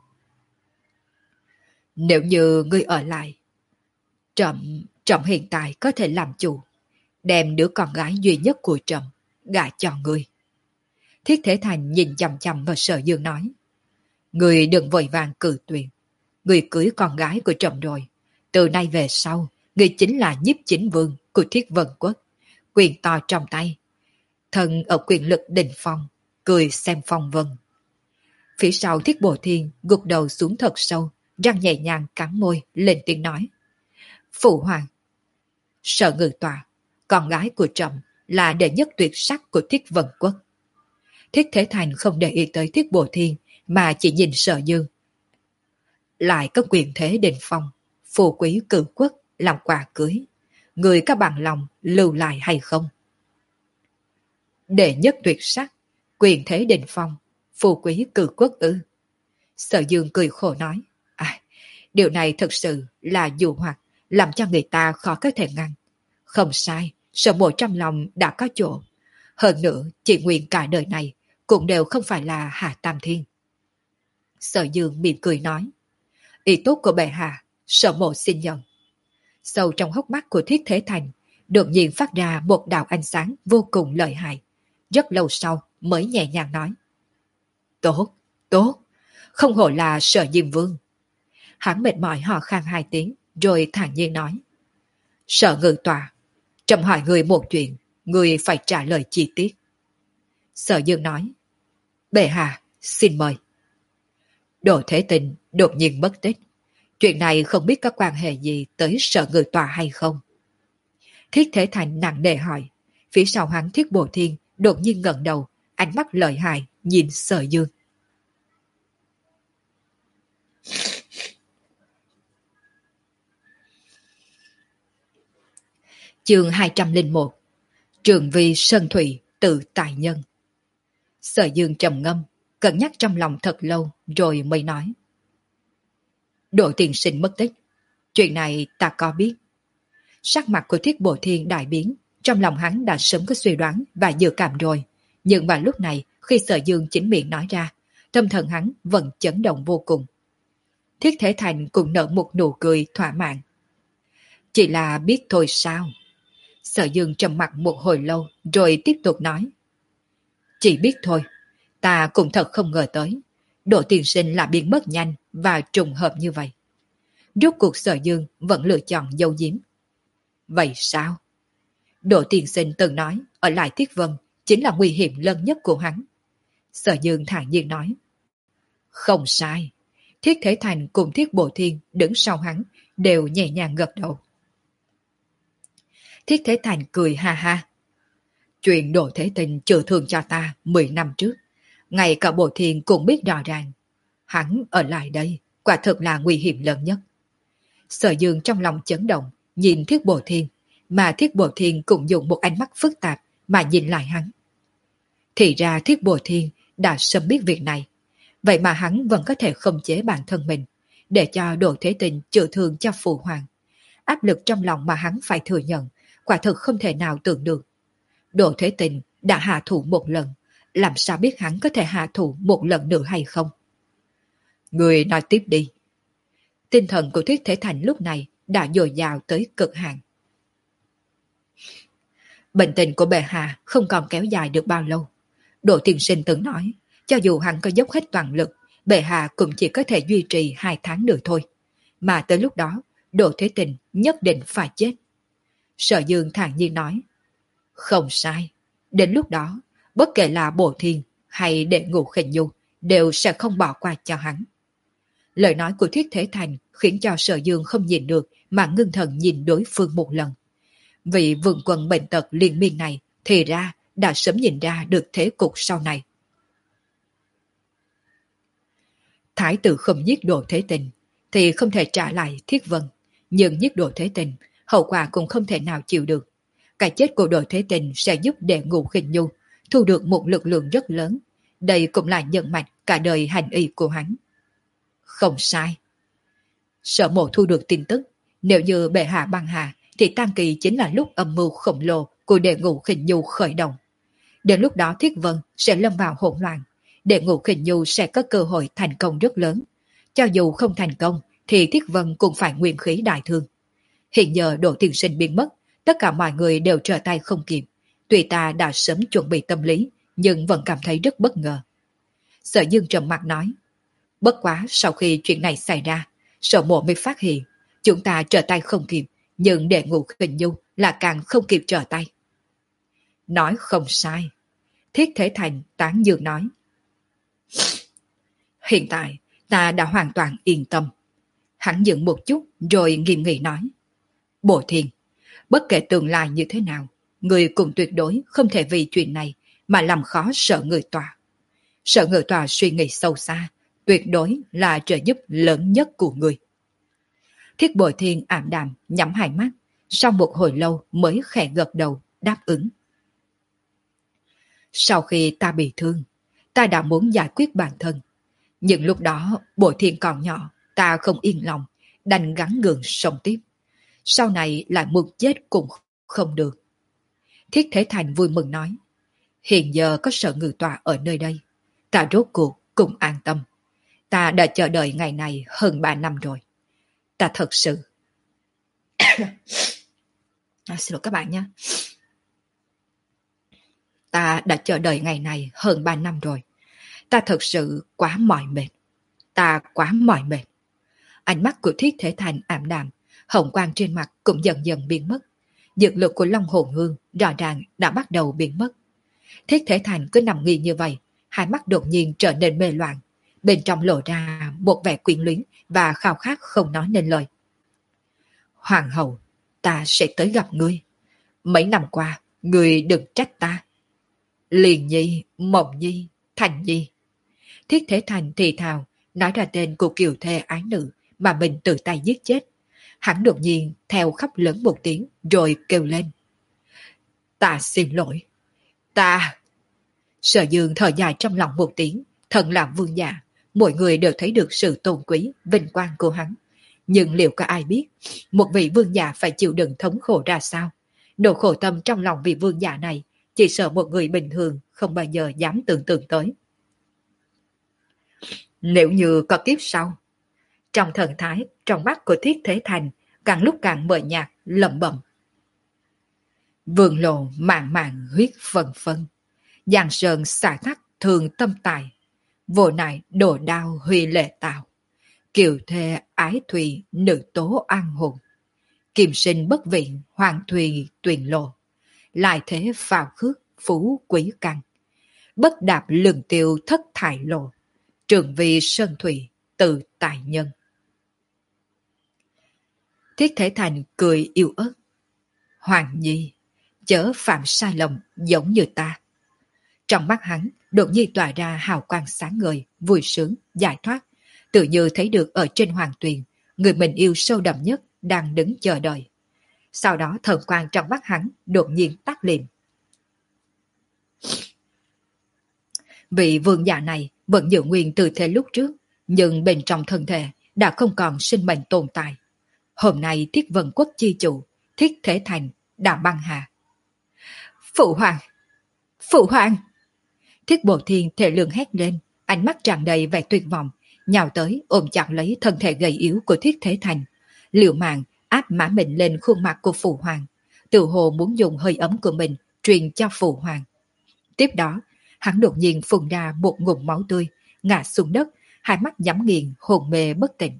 Nếu như ngươi ở lại, Trầm, Trầm hiện tại có thể làm chủ, đem đứa con gái duy nhất của Trầm gả cho ngươi. Thiết Thế Thành nhìn chằm chằm vào Sở Dương nói. Ngươi đừng vội vàng cự tuyệt. Ngươi cưới con gái của Trầm rồi. Từ nay về sau, ngươi chính là nhiếp chính vương của Thiết Vân Quốc. Quyền to trong tay. Thần ở quyền lực đỉnh phong, cười xem phong vân. Phía sau Thiết Bộ Thiên gục đầu xuống thật sâu, răng nhẹ nhàng cắn môi, lên tiếng nói. Phụ hoàng. Sở Ngự Tòa, con gái của Trầm là đệ nhất tuyệt sắc của Thiết Vân Quốc. Thiết Thế Thành không để ý tới Thiết Bộ Thiên mà chỉ nhìn Sở Dương. Lại có quyền thế đỉnh phong, phù quý cử quốc làm quà cưới. Người có bằng lòng lưu lại hay không? Đệ nhất tuyệt sắc, quyền thế đỉnh phong, phù quý cử quốc ư? Sở Dương cười khổ nói. À, điều này thật sự là dụ hoặc, làm cho người ta khó có thể ngăn. Không sai, Sở Mộ trong lòng đã có chỗ. Hơn nữa, chỉ nguyện cả đời này cũng đều không phải là Hạ Tam Thiên. Sở Dương mỉm cười nói. Ý tốt của bệ hạ, Sở Mộ xin nhận. Sâu trong hốc mắt của Thiết Thế Thành, đột nhiên phát ra một đạo ánh sáng vô cùng lợi hại. Rất lâu sau mới nhẹ nhàng nói. Tốt, tốt, không hổ là Sở Diêm Vương. Hắn mệt mỏi hò khan hai tiếng, rồi thản nhiên nói. Sở Ngự Tòa, Trầm hỏi người một chuyện, người phải trả lời chi tiết. Sở Dương nói. Bệ hạ, xin mời. Đỗ Thế Tình đột nhiên mất tích. Chuyện này không biết có quan hệ gì tới Sở Ngự Tòa hay không? Thiết Thế Thành nặng nề hỏi. Phía sau hắn Thiết Bộ Thiên đột nhiên ngẩng đầu, ánh mắt lợi hại nhìn Sở Dương. Chương hai trăm lẻ một. Trường Vi Sơn Thủy tự tại nhân. Sở Dương trầm ngâm, cân nhắc trong lòng thật lâu rồi mới nói. Đỗ tiên sinh mất tích. Chuyện này ta có biết. Sắc mặt của Thiết Bộ Thiên đại biến, trong lòng hắn đã sớm có suy đoán và dự cảm rồi. Nhưng vào lúc này, khi Sở Dương chính miệng nói ra, tâm thần hắn vẫn chấn động vô cùng. Thiết Thế Thành cũng nở một nụ cười thỏa mãn. Chỉ là biết thôi sao? Sở Dương trầm mặt một hồi lâu rồi tiếp tục nói. Chỉ biết thôi, ta cũng thật không ngờ tới. Đỗ tiên sinh là biến mất nhanh và trùng hợp như vậy. Rốt cuộc Sở Dương vẫn lựa chọn giấu giếm. Vậy sao? Đỗ tiên sinh từng nói ở lại Thiết Vân chính là nguy hiểm lớn nhất của hắn. Sở Dương thản nhiên nói. Không sai. Thiết Thế Thành cùng Thiết Bộ Thiên đứng sau hắn đều nhẹ nhàng gật đầu. Thiết Thế Thành cười ha ha. Chuyện Đồ Thế Tình trừ thương cho ta mười năm trước, ngay cả Bồ Thiên cũng biết rõ ràng. Hắn ở lại đây, quả thực là nguy hiểm lớn nhất. Sở Dương trong lòng chấn động, nhìn Thiết Bồ Thiên, mà Thiết Bồ Thiên cũng dùng một ánh mắt phức tạp mà nhìn lại hắn. Thì ra Thiết Bồ Thiên đã sớm biết việc này, vậy mà hắn vẫn có thể khống chế bản thân mình, để cho Đồ Thế Tình chữa thương cho phụ hoàng. Áp lực trong lòng mà hắn phải thừa nhận, quả thực không thể nào tưởng được. Đồ Thế Tình đã hạ thủ một lần, làm sao biết hắn có thể hạ thủ một lần nữa hay không? Người nói tiếp đi. Tinh thần của Thiết Thế Thành lúc này đã dồi dào tới cực hạn. Bệnh tình của bệ hạ không còn kéo dài được bao lâu. Đỗ Tiên Sinh từng nói, cho dù hắn có dốc hết toàn lực, bệ hạ cũng chỉ có thể duy trì hai tháng nữa thôi. Mà tới lúc đó, Đỗ Thế Tình nhất định phải chết. Sở Dương thản nhiên nói, không sai. Đến lúc đó, bất kể là Bồ Thiên hay Đệ Ngũ Khinh Nhu đều sẽ không bỏ qua cho hắn. Lời nói của Thiết Thế Thành khiến cho Sở Dương không nhìn được mà ngưng thần nhìn đối phương một lần. Vị vương quân bệnh tật liên miên này thì ra đã sớm nhìn ra được thế cục sau này. Thái tử không giết Đồ Thế Tình thì không thể trả lại Thiết Vân, nhưng giết Đồ Thế Tình hậu quả cũng không thể nào chịu được. Cái chết của Đồ Thế Tình sẽ giúp Đệ Ngũ Khinh Nhu thu được một lực lượng rất lớn. Đây cũng là nhân mạch cả đời hành y của hắn. Không sai. Sở Mộ thu được tin tức, nếu như bệ hạ băng hà thì tang kỳ chính là lúc âm mưu khổng lồ của Đệ Ngũ Khinh Nhu khởi động. Đến lúc đó Thiết Vân sẽ lâm vào hỗn loạn, Đệ Ngũ Khinh Nhu sẽ có cơ hội thành công rất lớn. Cho dù không thành công thì Thiết Vân cũng phải nguyên khí đại thương. Hiện giờ Đỗ Tiên Sinh biến mất, tất cả mọi người đều trở tay không kịp. Tuy ta đã sớm chuẩn bị tâm lý, nhưng vẫn cảm thấy rất bất ngờ. Sở Dương trầm mặt nói, bất quá sau khi chuyện này xảy ra, Sở Mộ mới phát hiện, chúng ta trở tay không kịp, nhưng Đệ Ngũ Khinh Nhu là càng không kịp trở tay. Nói không sai. Thiết Thế Thành tán dương nói. Hiện tại, ta đã hoàn toàn yên tâm. Hắn dừng một chút rồi nghiêm nghị nói. Bồ Thiên, bất kể tương lai như thế nào, người cùng tuyệt đối không thể vì chuyện này mà làm khó Sở Người Tòa. Sở Người Tòa suy nghĩ sâu xa, tuyệt đối là trợ giúp lớn nhất của người. Thiết Bồ Thiên ảm đạm nhắm hai mắt, sau một hồi lâu mới khẽ gật đầu đáp ứng. Sau khi ta bị thương, ta đã muốn giải quyết bản thân. Nhưng lúc đó Bồ Thiên còn nhỏ, ta không yên lòng, đành gắng gượng sống tiếp. Sau này lại muốn chết cũng không được. Thiết Thế Thành vui mừng nói, hiện giờ có Sở Ngự Tòa ở nơi đây, ta rốt cuộc cũng an tâm. Ta đã chờ đợi ngày này hơn ba năm rồi. Ta thật sự... à, xin lỗi các bạn nhé. Ta đã chờ đợi ngày này hơn ba năm rồi. Ta thật sự quá mỏi mệt. Ta quá mỏi mệt. Ánh mắt của Thiết Thế Thành ảm đạm, hồng quang trên mặt cũng dần dần biến mất. Dược lực của Long Hồn Hương rõ ràng đã bắt đầu biến mất. Thiết Thế Thành cứ nằm nghỉ như vậy, hai mắt đột nhiên trở nên mê loạn. Bên trong lộ ra một vẻ quyến luyến và khao khát không nói nên lời. Hoàng hậu, ta sẽ tới gặp ngươi. Mấy năm qua, ngươi đừng trách ta. Liền Nhi, Mộng Nhi, Thành Nhi. Thiết Thế Thành thì thào, nói ra tên của kiều thê ái nữ mà mình tự tay giết chết. Hắn đột nhiên theo khóc lớn một tiếng rồi kêu lên. Ta xin lỗi. Ta... Sở Dương thở dài trong lòng một tiếng, thần làm vương giả. Mọi người đều thấy được sự tôn quý, vinh quang của hắn. Nhưng liệu có ai biết, một vị vương giả phải chịu đựng thống khổ ra sao? Nỗi khổ tâm trong lòng vị vương giả này, chỉ sợ một người bình thường không bao giờ dám tưởng tượng tới. Nếu như có kiếp sau, trong thần thái, trong mắt của Thiết Thế Thành, càng lúc càng mờ nhạt, lẩm bẩm. Vương lộ mạn mạn huyết phân phân, giang sơn xả thắt thường tâm tài, vô nại đổ đao huy lệ tạo, kiều thê ái thùy nữ tố an hồn, kim sinh bất viện hoàng thùy tuyền lộ, lại thế phào khước phú quý căn, bất đạp lường tiêu thất thải lộ, trường vi sơn thủy tự tài nhân. Thiết Thế Thành cười yêu ớt. Hoàng Nhi, chớ phạm sai lầm giống như ta. Trong mắt hắn đột nhiên tỏa ra hào quang sáng ngời, vui sướng, giải thoát, tự như thấy được ở trên hoàng tuyền, người mình yêu sâu đậm nhất đang đứng chờ đợi. Sau đó thần quang trong mắt hắn đột nhiên tắt liệm. Vị vương giả này vẫn giữ nguyên tư thế lúc trước, nhưng bên trong thân thể đã không còn sinh mệnh tồn tại. Hôm nay Thiết Vân Quốc chi chủ, Thiết Thế Thành đã băng hà. Phụ hoàng! Phụ hoàng! Thiết Bộ Thiên thể lượng hét lên, ánh mắt tràn đầy vẻ tuyệt vọng, nhào tới ôm chặt lấy thân thể gầy yếu của Thiết Thế Thành, liều mạng áp mã mình lên khuôn mặt của phụ hoàng, tự hồ muốn dùng hơi ấm của mình truyền cho phụ hoàng. Tiếp đó, hắn đột nhiên phun ra một ngụm máu tươi, ngã xuống đất, hai mắt nhắm nghiền, hồn mê bất tỉnh.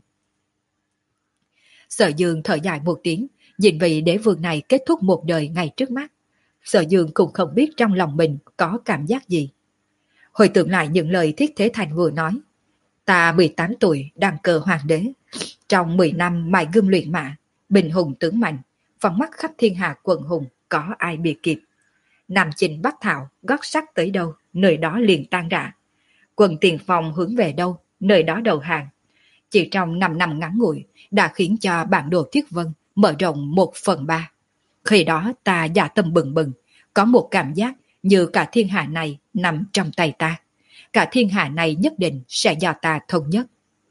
Sở Dương thở dài một tiếng, nhìn vị đế vương này kết thúc một đời ngay trước mắt. Sở Dương cũng không biết trong lòng mình có cảm giác gì. Hồi tưởng lại những lời Thiết Thế Thành vừa nói. Ta mười tám tuổi đăng cơ hoàng đế, trong mười năm mài gươm luyện mã, bình hùng tướng mạnh, phóng mắt khắp thiên hạ quần hùng, có ai bị kịp. Nam chinh bắc thảo, gót sắt tới đâu, nơi đó liền tan rã. Quần tiền phòng hướng về đâu, nơi đó đầu hàng. Chỉ trong năm năm ngắn ngủi đã khiến cho bản đồ Thiết Vân mở rộng một phần ba. Khi đó ta dạ tâm bừng bừng, có một cảm giác như cả thiên hạ này nằm trong tay ta. Cả thiên hạ này nhất định sẽ do ta thống nhất.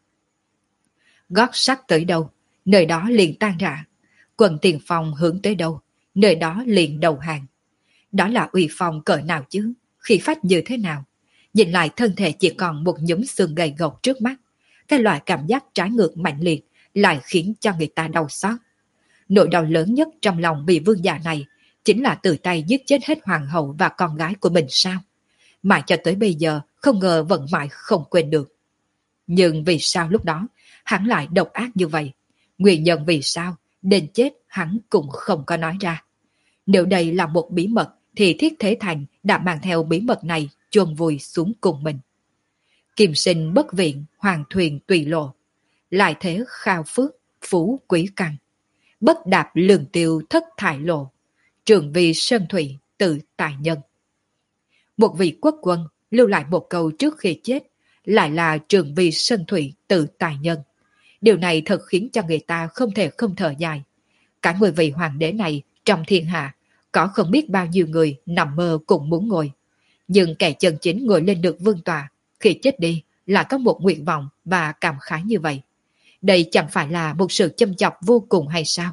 Gót sắt tới đâu, nơi đó liền tan rã. Quần tiền phòng hướng tới đâu, nơi đó liền đầu hàng. Đó là uy phong cỡ nào chứ, khí phách như thế nào. Nhìn lại thân thể chỉ còn một nhúm xương gầy gộc trước mắt. Cái loại cảm giác trái ngược mạnh liệt lại khiến cho người ta đau xót. Nỗi đau lớn nhất trong lòng vị vương giả này chính là tự tay giết chết hết hoàng hậu và con gái của mình sao? Mà cho tới bây giờ không ngờ vẫn mãi không quên được. Nhưng vì sao lúc đó hắn lại độc ác như vậy? Nguyên nhân vì sao đến chết hắn cũng không có nói ra. Nếu đây là một bí mật thì Thiết Thế Thành đã mang theo bí mật này chôn vùi xuống cùng mình. Kim sinh bất viện, hoàng thuyền tùy lộ. Lại thế khao phước, phú quý căn. Bất đạp lường tiêu thất thải lộ. Trường vì sơn thủy tự tài nhân. Một vị quốc quân lưu lại một câu trước khi chết, lại là trường vì sơn thủy tự tài nhân. Điều này thật khiến cho người ta không thể không thở dài. Cả mười vị hoàng đế này trong thiên hạ, có không biết bao nhiêu người nằm mơ cũng muốn ngồi. Nhưng kẻ chân chính ngồi lên được vương tọa, khi chết đi là có một nguyện vọng và cảm khái như vậy. Đây chẳng phải là một sự châm chọc vô cùng hay sao?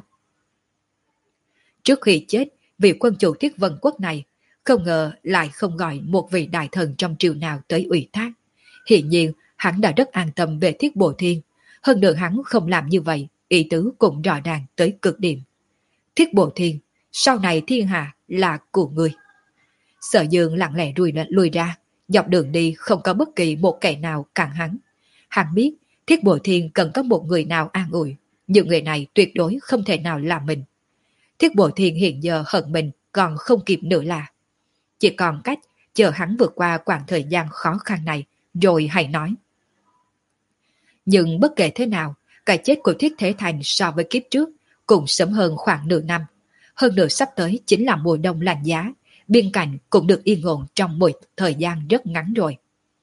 Trước khi chết, vị quân chủ Thiết Vân Quốc này không ngờ lại không gọi một vị đại thần trong triều nào tới ủy thác. Hiển nhiên, hắn đã rất an tâm về Thiết Bộ Thiên. Hơn nữa hắn không làm như vậy, ý tứ cũng rõ ràng tới cực điểm. Thiết Bộ Thiên, sau này thiên hạ là của ngươi. Sở Dương lặng lẽ lùi, lùi ra, dọc đường đi không có bất kỳ một kẻ nào cản hắn. Hắn biết Thiết Bộ Thiên cần có một người nào an ủi, nhưng người này tuyệt đối không thể nào là mình. Thiết Bộ Thiên hiện giờ hận mình còn không kịp nữa là. Chỉ còn cách chờ hắn vượt qua quãng thời gian khó khăn này, rồi hãy nói. Nhưng bất kể thế nào, cái chết của Thiết Thế Thành so với kiếp trước cũng sớm hơn khoảng nửa năm. Hơn nữa sắp tới chính là mùa đông lạnh giá, biên cảnh cũng được yên ổn trong một thời gian rất ngắn rồi.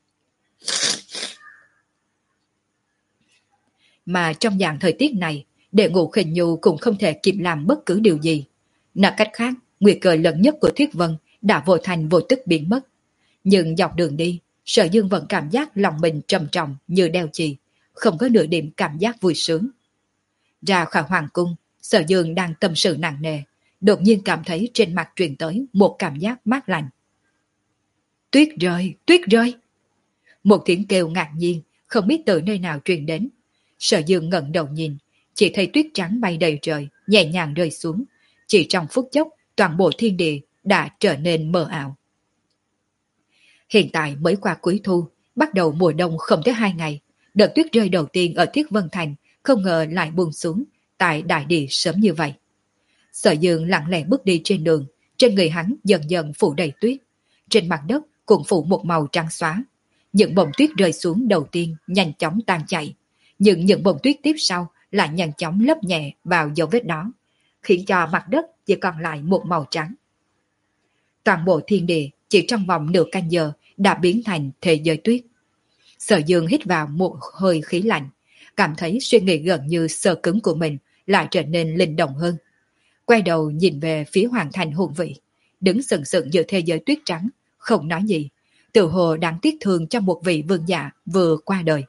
Mà trong dạng thời tiết này, Đệ Ngũ Khinh Nhu cũng không thể kịp làm bất cứ điều gì. Nói cách khác, nguy cơ lớn nhất của Thiết Vân đã vô thành vô tức biến mất. Nhưng dọc đường đi, Sở Dương vẫn cảm giác lòng mình trầm trọng như đeo chì, không có nửa điểm cảm giác vui sướng. Ra khỏi hoàng cung, Sở Dương đang tâm sự nặng nề, đột nhiên cảm thấy trên mặt truyền tới một cảm giác mát lạnh. Tuyết rơi, tuyết rơi! Một tiếng kêu ngạc nhiên, không biết từ nơi nào truyền đến. Sở Dương ngẩng đầu nhìn, chỉ thấy tuyết trắng bay đầy trời, nhẹ nhàng rơi xuống. Chỉ trong phút chốc, toàn bộ thiên địa đã trở nên mờ ảo. Hiện tại mới qua cuối thu, bắt đầu mùa đông không tới hai ngày. Đợt tuyết rơi đầu tiên ở Thiết Vân Thành không ngờ lại buông xuống tại đại địa sớm như vậy. Sở Dương lặng lẽ bước đi trên đường, trên người hắn dần dần phủ đầy tuyết. Trên mặt đất cũng phủ một màu trắng xóa. Những bông tuyết rơi xuống đầu tiên nhanh chóng tan chảy, nhưng những bông tuyết tiếp sau lại nhanh chóng lấp nhẹ vào dấu vết đó, khiến cho mặt đất chỉ còn lại một màu trắng. toàn bộ thiên địa chỉ trong vòng nửa canh giờ đã biến thành thế giới tuyết. Sở Dương hít vào một hơi khí lạnh, cảm thấy suy nghĩ gần như sơ cứng của mình lại trở nên linh động hơn. Quay đầu nhìn về phía Hoàng Thành hùng vị, đứng sừng sững giữa thế giới tuyết trắng, không nói gì, tự hồ đáng tiếc thương cho một vị vương giả vừa qua đời.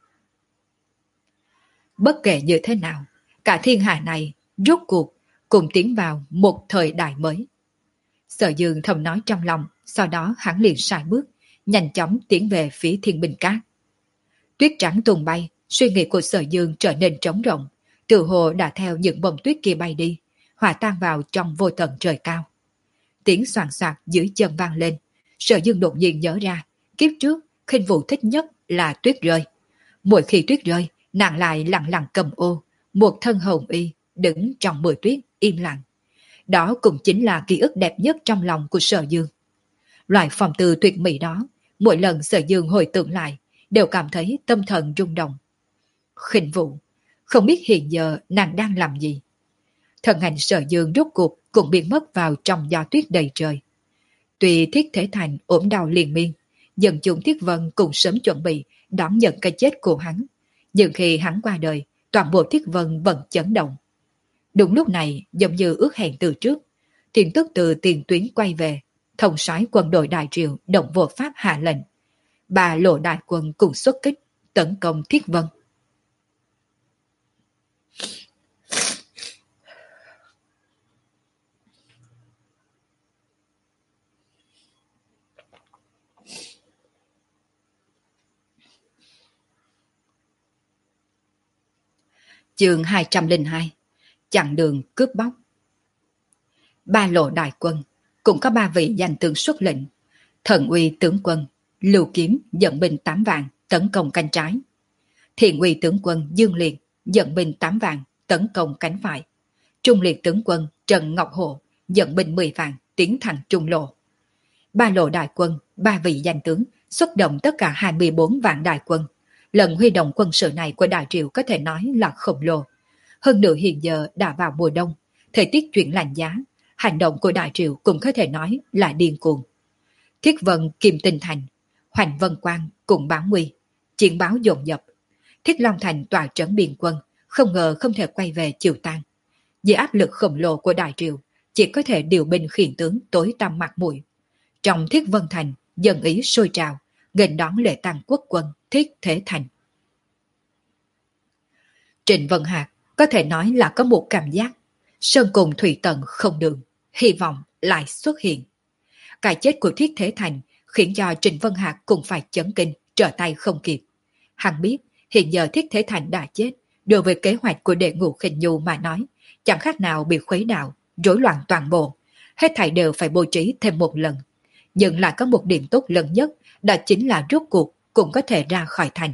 Bất kể như thế nào, cả thiên hạ này rốt cuộc cùng tiến vào một thời đại mới. Sở Dương thầm nói trong lòng, sau đó hắn liền sải bước, nhanh chóng tiến về phía Thiên Bình Cát. Tuyết trắng tung bay, suy nghĩ của Sở Dương trở nên trống rỗng, tự hồ đã theo những bông tuyết kia bay đi, hòa tan vào trong vô tận trời cao. Tiếng soàn soạt dưới chân vang lên, Sở Dương đột nhiên nhớ ra, kiếp trước khinh Vũ thích nhất là tuyết rơi. Mỗi khi tuyết rơi, nàng lại lặng lặng cầm ô, một thân hồng y, đứng trong bụi tuyết im lặng. Đó cũng chính là ký ức đẹp nhất trong lòng của Sở Dương. Loại phong tư tuyệt mỹ đó, mỗi lần Sở Dương hồi tưởng lại, đều cảm thấy tâm thần rung động. Khinh Vũ, không biết hiện giờ nàng đang làm gì. Thần hành Sở Dương rốt cuộc cũng biến mất vào trong gió tuyết đầy trời. Tuy Thiết Thế Thành ốm đau liền miên, dân chúng Thiết Vân cũng sớm chuẩn bị đón nhận cái chết của hắn. Nhưng khi hắn qua đời, toàn bộ Thiết Vân vẫn chấn động. Đúng lúc này, giống như ước hẹn từ trước, tin tức từ tiền tuyến quay về, thống soái quân đội Đại Triều động vô pháp hạ lệnh. Ba lộ đại quân cùng xuất kích, tấn công Thiết Vân. Chương hai trăm lẻ hai, chặn đường cướp bóc. Ba lộ đại quân, cũng có ba vị danh tướng xuất lệnh. Thần uy tướng quân, Lưu Kiếm dẫn binh tám vạn, tấn công cánh trái. Thiện uy tướng quân Dương Liệt dẫn binh tám vạn, tấn công cánh phải. Trung liệt tướng quân Trần Ngọc Hộ dẫn binh mười vạn, tiến thẳng trung lộ. Ba lộ đại quân, ba vị danh tướng, xuất động tất cả hai mươi bốn vạn đại quân. Lần huy động quân sự này của Đại Triệu có thể nói là khổng lồ. Hơn nữa hiện giờ đã vào mùa đông, thời tiết chuyển lạnh giá, hành động của Đại Triệu cũng có thể nói là điên cuồng. Thiết Vân Kim Tinh Thành, Hoành Vân Quang cùng báo nguy, chiến báo dồn dập. Thiết Long Thành tòa trấn biên quân, không ngờ không thể quay về Triều Tan. Dưới áp lực khổng lồ của Đại Triệu, chỉ có thể điều binh khiển tướng tối tăm mặt mũi. Trong Thiết Vân Thành, dân ý sôi trào, nghênh đón lễ tang quốc quân Thiết Thế Thành. Trịnh Vân Hạc có thể nói là có một cảm giác sơn cùng thủy tận không đường, hy vọng lại xuất hiện. Cái chết của Thiết Thế Thành khiến cho Trịnh Vân Hạc cũng phải chấn kinh, trở tay không kịp. Hắn biết hiện giờ Thiết Thế Thành đã chết, đối với kế hoạch của đệ ngũ Khinh Nhu mà nói, chẳng khác nào bị khuấy đảo, rối loạn toàn bộ. Hết thảy đều phải bố trí thêm một lần. Nhưng lại có một điểm tốt lớn nhất, đó chính là rốt cuộc cũng có thể ra khỏi thành.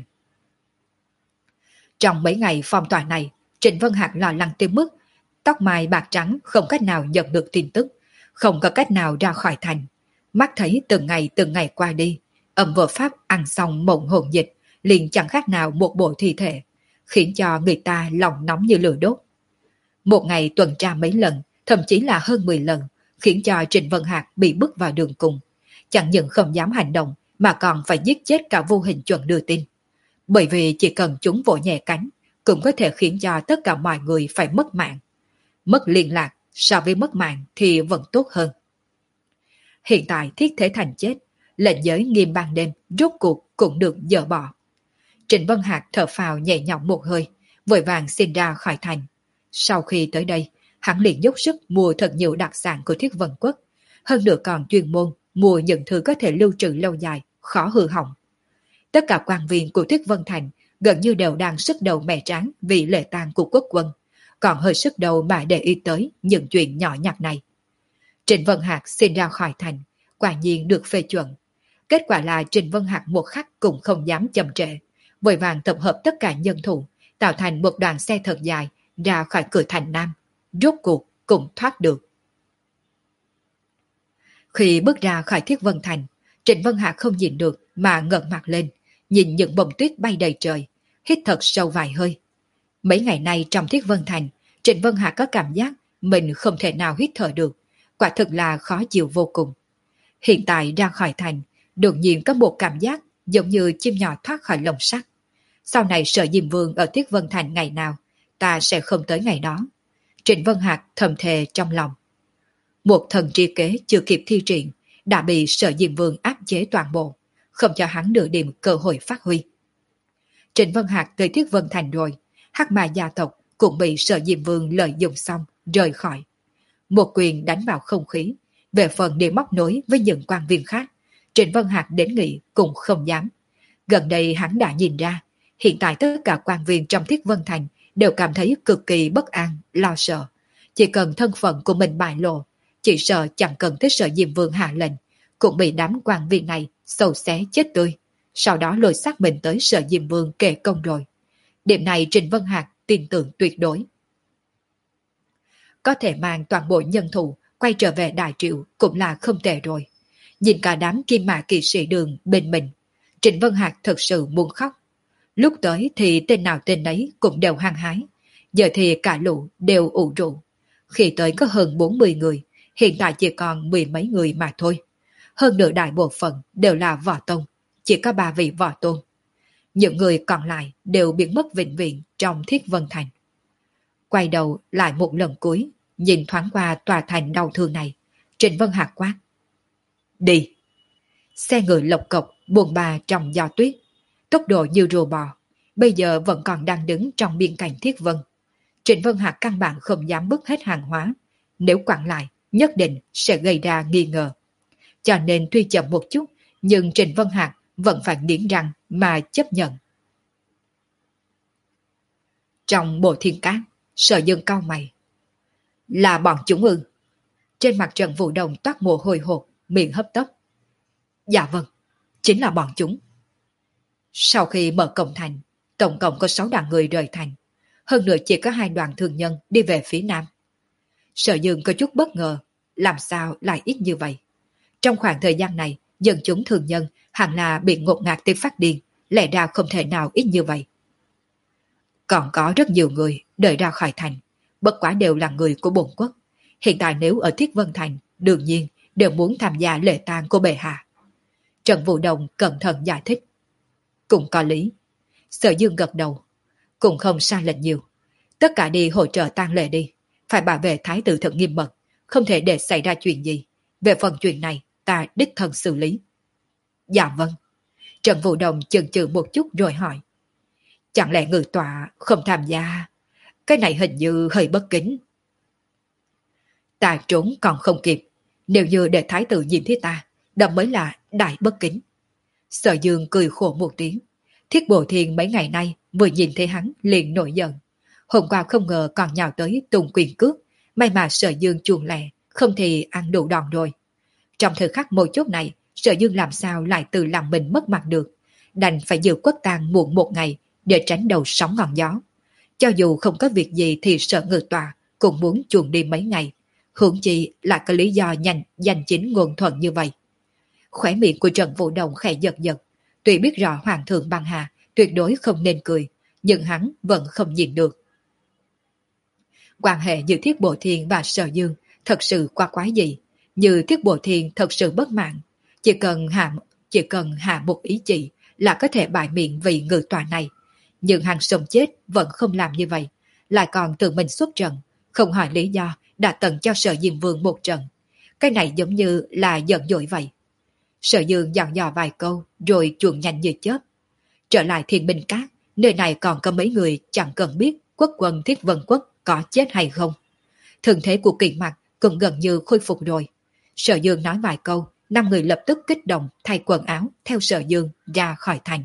Trong mấy ngày phong tỏa này, Trịnh Vân Hạc lo lắng tới mức tóc mai bạc trắng không cách nào nhận được tin tức, không có cách nào ra khỏi thành. Mắt thấy từng ngày từng ngày qua đi, âm vợ pháp ăn xong mộng hồn dịch, liền chẳng khác nào một bộ thi thể, khiến cho người ta lòng nóng như lửa đốt. Một ngày tuần tra mấy lần, thậm chí là hơn mười lần, khiến cho Trịnh Vân Hạc bị bức vào đường cùng. Chẳng những không dám hành động, mà còn phải giết chết cả vô hình chuẩn đưa tin. Bởi vì chỉ cần chúng vỗ nhẹ cánh, cũng có thể khiến cho tất cả mọi người phải mất mạng. Mất liên lạc, so với mất mạng thì vẫn tốt hơn. Hiện tại Thiết Thế Thành chết, lệnh giới nghiêm ban đêm rốt cuộc cũng được dỡ bỏ. Trịnh Vân Hạc thở phào nhẹ nhõm một hơi, vội vàng xin ra khỏi thành. Sau khi tới đây, hắn liền dốc sức mua thật nhiều đặc sản của Thiết Vân Quốc, hơn nữa còn chuyên môn mua những thứ có thể lưu trữ lâu dài, khó hư hỏng. Tất cả quan viên của Thiết Vân Thành gần như đều đang sức đầu mẻ tráng vì lễ tang của quốc quân, còn hơi sức đầu mà để ý tới những chuyện nhỏ nhặt này. Trịnh Vân Hạc xin ra khỏi thành, quả nhiên được phê chuẩn. Kết quả là Trịnh Vân Hạc một khắc cũng không dám chậm trễ, vội vàng tập hợp tất cả nhân thủ, tạo thành một đoàn xe thật dài ra khỏi cửa thành Nam, rốt cuộc cũng thoát được. Khi bước ra khỏi Thiết Vân Thành, Trịnh Vân Hạc không nhìn được mà ngẩng mặt lên, nhìn những bông tuyết bay đầy trời, hít thật sâu vài hơi. Mấy ngày nay trong Thiết Vân Thành, Trịnh Vân Hạc có cảm giác mình không thể nào hít thở được, quả thực là khó chịu vô cùng. Hiện tại ra khỏi thành, đột nhiên có một cảm giác giống như chim nhỏ thoát khỏi lồng sắt. Sau này sợ Diêm Vương ở Thiết Vân Thành ngày nào, ta sẽ không tới ngày đó. Trịnh Vân Hạc thầm thề trong lòng. Một thần tri kế chưa kịp thi triển, đã bị sợ Diêm Vương áp chế toàn bộ, không cho hắn nửa điểm cơ hội phát huy. Trịnh Vân Hạc tới Thiết Vân Thành rồi, Hắc Ma gia tộc cũng bị sợ Diêm Vương lợi dụng xong, rời khỏi. Một quyền đánh vào không khí, về phần để móc nối với những quan viên khác, Trịnh Vân Hạc đến nghị cũng không dám. Gần đây hắn đã nhìn ra, hiện tại tất cả quan viên trong Thiết Vân Thành đều cảm thấy cực kỳ bất an, lo sợ. Chỉ cần thân phận của mình bại lộ, chỉ sợ chẳng cần tới sợ Diêm Vương hạ lệnh, cũng bị đám quan viên này xâu xé chết tươi. Sau đó lôi xác mình tới sợ Diêm Vương kề công rồi. Điểm này Trịnh Vân Hạc tin tưởng tuyệt đối. Có thể mang toàn bộ nhân thủ quay trở về Đại Triệu cũng là không tệ rồi. Nhìn cả đám kim mã kỵ sĩ đường bên mình, Trịnh Vân Hạc thật sự muốn khóc. Lúc tới thì tên nào tên ấy cũng đều hăng hái, giờ thì cả lũ đều ủ rũ. Khi tới có hơn bốn mươi người, hiện tại chỉ còn mười mấy người mà thôi. Hơn nửa đại bộ phận đều là võ tông, chỉ có ba vị võ tôn. Những người còn lại đều biến mất vĩnh viễn trong Thiết Vân Thành. Quay đầu lại một lần cuối, nhìn thoáng qua tòa thành đau thương này, Trịnh Vân Hạc quát. Đi! Xe ngựa lộc cộc buồn bà trong gió tuyết, tốc độ như rùa bò, bây giờ vẫn còn đang đứng trong biên cảnh Thiết Vân. Trịnh Vân Hạc căn bản không dám bước hết hàng hóa, nếu quẳng lại nhất định sẽ gây ra nghi ngờ. Cho nên tuy chậm một chút, nhưng Trịnh Vân Hạc vẫn phải nghiến răng mà chấp nhận. Trong bộ thiên cát, Sở Dương cau mày. Là bọn chúng ư? Trên mặt Trần Vũ Đồng toát mồ hôi hột, miệng hấp tấp. Dạ vâng, chính là bọn chúng. Sau khi mở cổng thành, tổng cộng có sáu đoàn người rời thành. Hơn nữa chỉ có hai đoàn thương nhân đi về phía nam. Sở Dương có chút bất ngờ, làm sao lại ít như vậy? Trong khoảng thời gian này, dân chúng thương nhân hẳn là bị ngột ngạt tới phát điên, lẽ ra không thể nào ít như vậy. Còn có rất nhiều người đợi ra khỏi thành, bất quá đều là người của bổn quốc. Hiện tại nếu ở Thiết Vân Thành, đương nhiên đều muốn tham gia lễ tang của bệ hạ. Trần Vũ Đồng cẩn thận giải thích. Cũng có lý. Sở Dương gật đầu. Cũng không sai lệch nhiều. Tất cả đi hỗ trợ tang lễ đi. Phải bảo vệ thái tử thật nghiêm mật, không thể để xảy ra chuyện gì. Về phần chuyện này, ta đích thân xử lý. Dạ vâng. Trần Vũ Đồng chần chừ một chút rồi hỏi. Chẳng lẽ ngự tọa không tham gia? Cái này hình như hơi bất kính. Ta trốn còn không kịp. Nếu như để thái tử nhìn thấy ta, đó mới là đại bất kính. Sở Dương cười khổ một tiếng. Thiết Bộ Thiên mấy ngày nay vừa nhìn thấy hắn liền nổi giận. Hôm qua không ngờ còn nhào tới tung quyền cước. May mà Sở Dương chuồn lẹ, không thì ăn đủ đòn rồi. Trong thời khắc mấu chốt này, Sở Dương làm sao lại từ làm mình mất mặt được. Đành phải dự quốc tang muộn một ngày để tránh đầu sóng ngọn gió. Cho dù không có việc gì thì Sở Ngự Tọa cũng muốn chuồn đi mấy ngày. Hưởng chi lại có lý do nhanh danh chính ngôn thuận như vậy. Khóe miệng của Trần Vũ Đồng khẽ giật giật. Tuy biết rõ Hoàng thượng băng hà tuyệt đối không nên cười, nhưng hắn vẫn không nhìn được. Quan hệ giữa Thiết Bộ Thiên và Sở Dương thật sự quá quái dị. Như Thiết Bộ Thiên thật sự bất mãn, chỉ cần hạ chỉ cần hạ một ý chỉ là có thể bại miệng vị ngự tọa này. Nhưng hắn sống chết vẫn không làm như vậy, lại còn tự mình xuất trận, không hỏi lý do đã tận cho Sở Diêm Vương một trận. Cái này giống như là giận dỗi vậy. Sở Dương dặn dò vài câu rồi chuồn nhanh như chớp. Trở lại Thiên Binh Cát, nơi này còn có mấy người chẳng cần biết quốc quân Thiết Vân Quốc có chết hay không. Thân thế của Kỳ Mặc cũng gần như khôi phục rồi. Sở Dương nói vài câu, năm người lập tức kích động thay quần áo theo Sở Dương ra khỏi thành.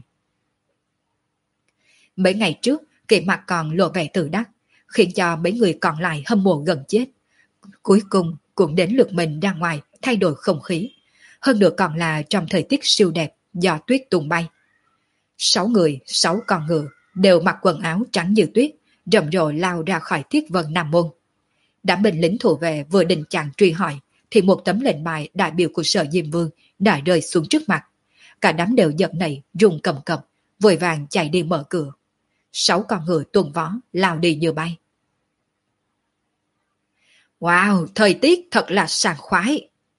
Mấy ngày trước, Kỳ Mặc còn lộ vẻ tự đắc, khiến cho mấy người còn lại hâm mộ gần chết. Cuối cùng cũng đến lượt mình ra ngoài thay đổi không khí. Hơn nữa còn là trong thời tiết siêu đẹp do tuyết tung bay. Sáu người, sáu con ngựa đều mặc quần áo trắng như tuyết, rầm rộ lao ra khỏi Thiết Vân Nam Môn. Đám binh lính thủ vệ vừa định chàng truy hỏi, thì một tấm lệnh bài đại biểu của Sở Diêm Vương đã rơi xuống trước mặt. Cả đám đều giật nảy, run cầm cập, vội vàng chạy đi mở cửa. Sáu con ngựa tuần vó lao đi như bay. Wow, thời tiết thật là sảng khoái.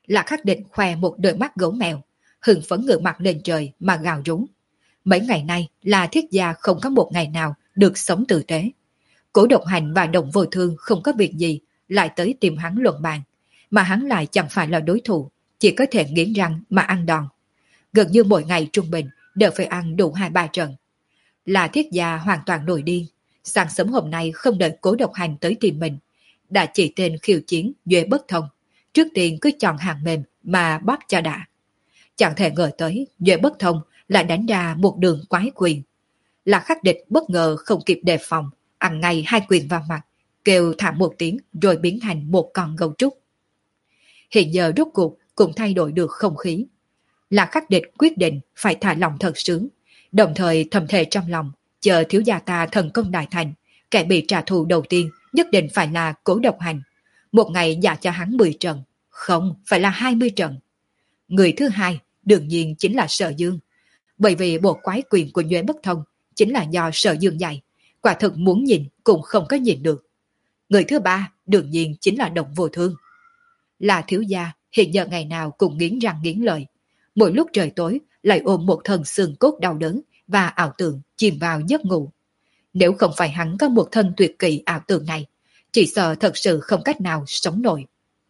Là Khắc Định khoe một đôi mắt gấu mèo, hưng phấn ngửa mặt lên trời mà gào rú. Mấy ngày nay là Thiết gia không có một ngày nào được sống tử tế. Cố Độc Hành và Đồng Vô Thương không có việc gì lại tới tìm hắn luận bàn, mà hắn lại chẳng phải là đối thủ, chỉ có thể nghiến răng mà ăn đòn. Gần như mỗi ngày trung bình đều phải ăn đủ hai ba trận. Là Thiết gia hoàn toàn nổi điên, sáng sớm hôm nay không đợi Cố Độc Hành tới tìm mình, đã chỉ tên khiêu chiến Duệ Bất Thông, trước tiên cứ chọn hàng mềm mà bóp cho đã. Chẳng thể ngờ tới Duệ Bất Thông lại đánh ra một đường quái quyền. Là Khắc Địch bất ngờ không kịp đề phòng, ăn ngay hai quyền vào mặt, kêu thảm một tiếng rồi biến thành một con gấu trúc. Hiện giờ rốt cuộc cũng thay đổi được không khí. Là Khắc Địch quyết định phải thả lòng thật sướng, đồng thời thầm thề trong lòng, chờ thiếu gia ta thần công đại thành, kẻ bị trả thù đầu tiên nhất định phải là Cố Độc Hành. Một ngày dạ cho hắn mười trận, không phải là hai mươi trận. Người thứ hai đương nhiên chính là Sở Dương, bởi vì bộ quái quyền của Nhuế Bất Thông chính là do Sở Dương dạy, quả thực muốn nhìn cũng không có nhìn được. Người thứ ba đương nhiên chính là Đồng Vô Thương. Là thiếu gia hiện giờ ngày nào cũng nghiến răng nghiến lợi, mỗi lúc trời tối lại ôm một thân xương cốt đau đớn và ảo tưởng chìm vào giấc ngủ. Nếu không phải hắn có một thân tuyệt kỹ ảo tưởng này, chỉ sợ thật sự không cách nào sống nổi.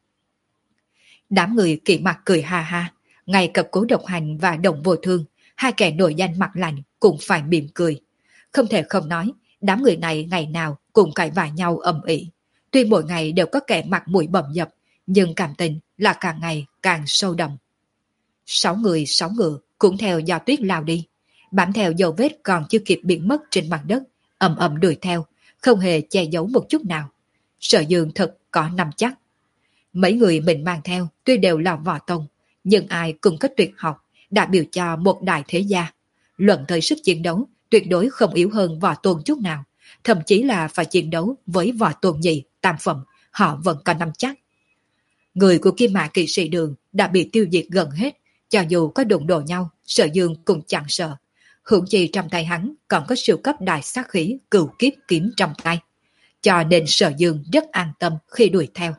Đám người kỵ mặt cười ha ha, ngay cả Cố Độc Hành và Đồng Vô Thương, hai kẻ nổi danh mặt lạnh cũng phải mỉm cười. Không thể không nói, đám người này ngày nào cũng cãi vã nhau ầm ĩ. Tuy mỗi ngày đều có kẻ mặt mũi bầm dập, nhưng cảm tình là càng ngày càng sâu đậm. Sáu người sáu ngựa cũng theo gió tuyết lao đi, bám theo dấu vết còn chưa kịp biến mất trên mặt đất, ầm ầm đuổi theo, không hề che giấu một chút nào. Sở Dương thật có nắm chắc. Mấy người mình mang theo tuy đều là võ tông, nhưng ai cũng có tuyệt học, đã biểu cho một đại thế gia. Luận thời sức chiến đấu tuyệt đối không yếu hơn võ tôn chút nào, thậm chí là phải chiến đấu với võ tôn nhị, tam phẩm, họ vẫn có nắm chắc. Người của Kim Mã Kỵ Sĩ Đường đã bị tiêu diệt gần hết, cho dù có đụng độ nhau, Sở Dương cũng chẳng sợ. Hưởng chi trong tay hắn còn có siêu cấp đại sát khí cửu kiếp kiếm trong tay, cho nên Sở Dương rất an tâm khi đuổi theo.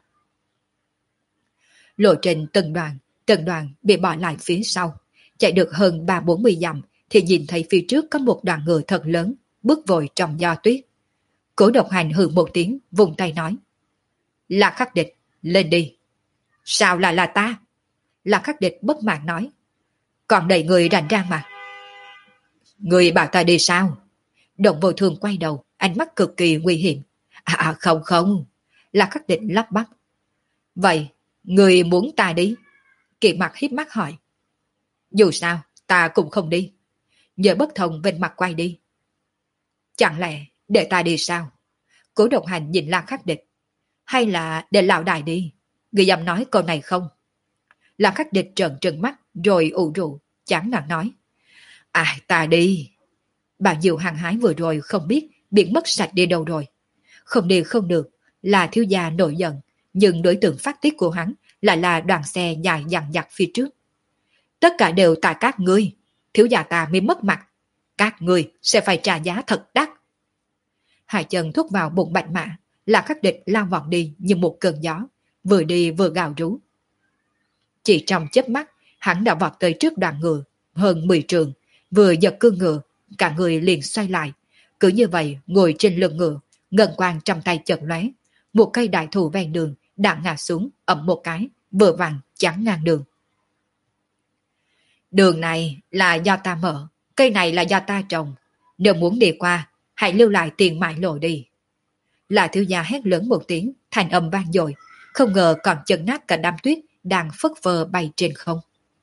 Lộ trình từng đoàn, từng đoàn bị bỏ lại phía sau, chạy được hơn ba bốn mươi dặm thì nhìn thấy phía trước có một đoàn người thật lớn, bước vội trong gió tuyết. Cố Độc Hành hừ một tiếng, vùng tay nói: Là Khắc Địch, lên đi. Sao lại là ta? Là Khắc Địch bất mãn nói: Còn đầy người rảnh rang mà. Người bảo ta đi sao? Đồng Vô Thương quay đầu, ánh mắt cực kỳ nguy hiểm. À, à không không. Là Khắc Địch lắp bắp: Vậy, người muốn ta đi? Kiệt Mặc híp mắt hỏi. Dù sao, ta cũng không đi. Nhớ Bất Thông bên mặt quay đi. Chẳng lẽ để ta đi sao? Cố Độc Hành nhìn La Khắc Địch. Hay là để lão đại đi? Người dám nói câu này không? La Khắc Địch trợn trừng mắt rồi ủ rũ, chán nản nói: À ta đi. Bao nhiêu hăng hái vừa rồi không biết biến mất sạch đi đâu rồi. Không đi không được, là thiếu gia nổi giận, nhưng đối tượng phát tiết của hắn lại là đoàn xe dài dằng dặc phía trước. Tất cả đều tại các ngươi, thiếu gia ta mới mất mặt. Các ngươi sẽ phải trả giá thật đắt. Hai chân thúc vào bụng bạch mã, là Khắc Địch lao vọt đi như một cơn gió, vừa đi vừa gào rú. Chỉ trong chớp mắt, hắn đã vọt tới trước đoàn ngựa, hơn mười trường, vừa giật cương ngựa, cả người liền xoay lại. Cứ như vậy ngồi trên lưng ngựa, ngân quang trong tay chợt lóe, một cây đại thụ ven đường đã ngã xuống ầm một cái, vừa vặn chắn ngang đường. Đường này là do ta mở, cây này là do ta trồng. Nếu muốn đi qua, hãy lưu lại tiền mại lộ đi. Là thiếu gia hét lớn một tiếng, thành âm vang dội, không ngờ còn chấn nát cả đám tuyết đang phất phơ bay trên không.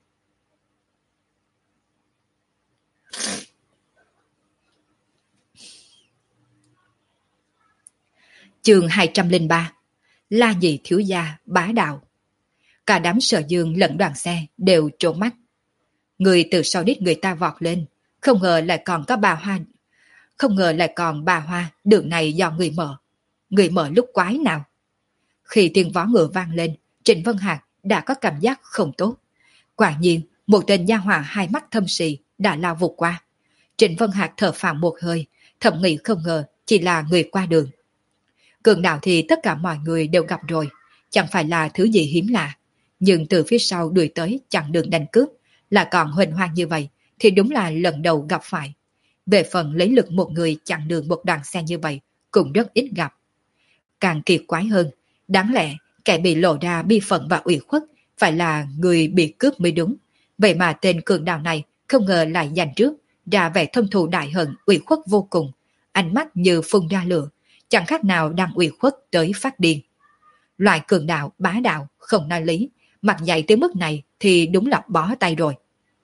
Chương hai trăm lẻ ba. La Nhị thiếu gia bá đạo. Cả đám Sở Dương lẫn đoàn xe đều trố mắt. Người từ sau đít người ta vọt lên, không ngờ lại còn có bà Hoa. Không ngờ lại còn bà Hoa, đường này do người mở. Người mở lúc quái nào? Khi tiếng vó ngựa vang lên, Trịnh Vân Hạc đã có cảm giác không tốt. Quả nhiên, một tên nha hỏa hai mắt thâm sì đã lao vụt qua. Trịnh Vân Hạc thở phào một hơi, thầm nghĩ không ngờ chỉ là người qua đường. Cường đạo thì tất cả mọi người đều gặp rồi, chẳng phải là thứ gì hiếm lạ. nhưng từ phía sau đuổi tới chặn đường đánh cướp, là còn huỳnh hoang như vậy thì đúng là lần đầu gặp phải. Về phần lấy lực một người chặn đường một đoàn xe như vậy cũng rất ít gặp. Càng kỳ quái hơn, đáng lẽ kẻ bị lộ ra bi phận và ủy khuất phải là người bị cướp mới đúng. Vậy mà tên cường đạo này không ngờ lại giành trước, ra vẻ thâm thù đại hận ủy khuất vô cùng, ánh mắt như phun ra lửa, chẳng khác nào đang ủy khuất tới phát điên. Loại cường đạo bá đạo không nói lý, mặt dày tới mức này thì đúng là bó tay rồi.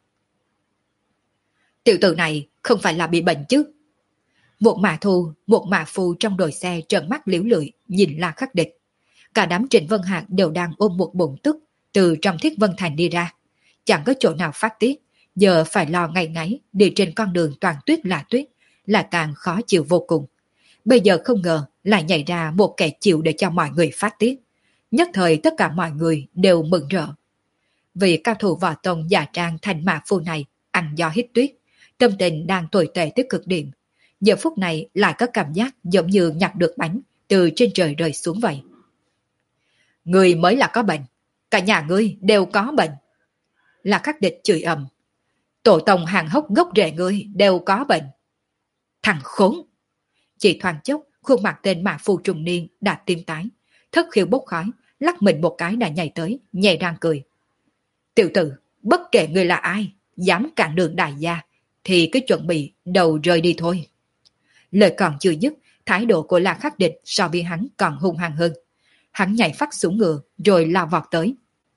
Tiểu tử này không phải là bị bệnh chứ? Một mã thu, một mã phu trong đội xe trợn mắt liễu lưỡi nhìn La Khắc Địch. Cả đám Trịnh Vân Hạc đều đang ôm một bụng tức từ trong Thiết Vân Thành đi ra. Chẳng có chỗ nào phát tiết, giờ phải lo ngày ngáy đi trên con đường toàn tuyết là tuyết, là càng khó chịu vô cùng. Bây giờ không ngờ lại nhảy ra một kẻ chịu để cho mọi người phát tiết. Nhất thời tất cả mọi người đều mừng rỡ. Vì cao thủ võ tông giả trang thành mã phu này ăn gió hít tuyết, tâm tình đang tồi tệ tới cực điểm. Giờ phút này lại có cảm giác giống như nhặt được bánh từ trên trời rơi xuống vậy. Người mới là có bệnh, cả nhà ngươi đều có bệnh. La Khắc Địch chửi ầm. Tổ tông hàng hốc gốc rễ ngươi đều có bệnh. Thằng khốn! Chỉ thoáng chốc, khuôn mặt tên mã phu trung niên đã tím tái, thất khiếu bốc khói, lắc mình một cái đã nhảy tới, nhẹ răng cười. Tiểu tử, bất kể ngươi là ai, dám cản đường đại gia, thì cứ chuẩn bị đầu rơi đi thôi. Lời còn chưa dứt, thái độ của La Khắc Địch so với hắn còn hung hăng hơn. Hắn nhảy phát xuống ngựa rồi lao vọt tới.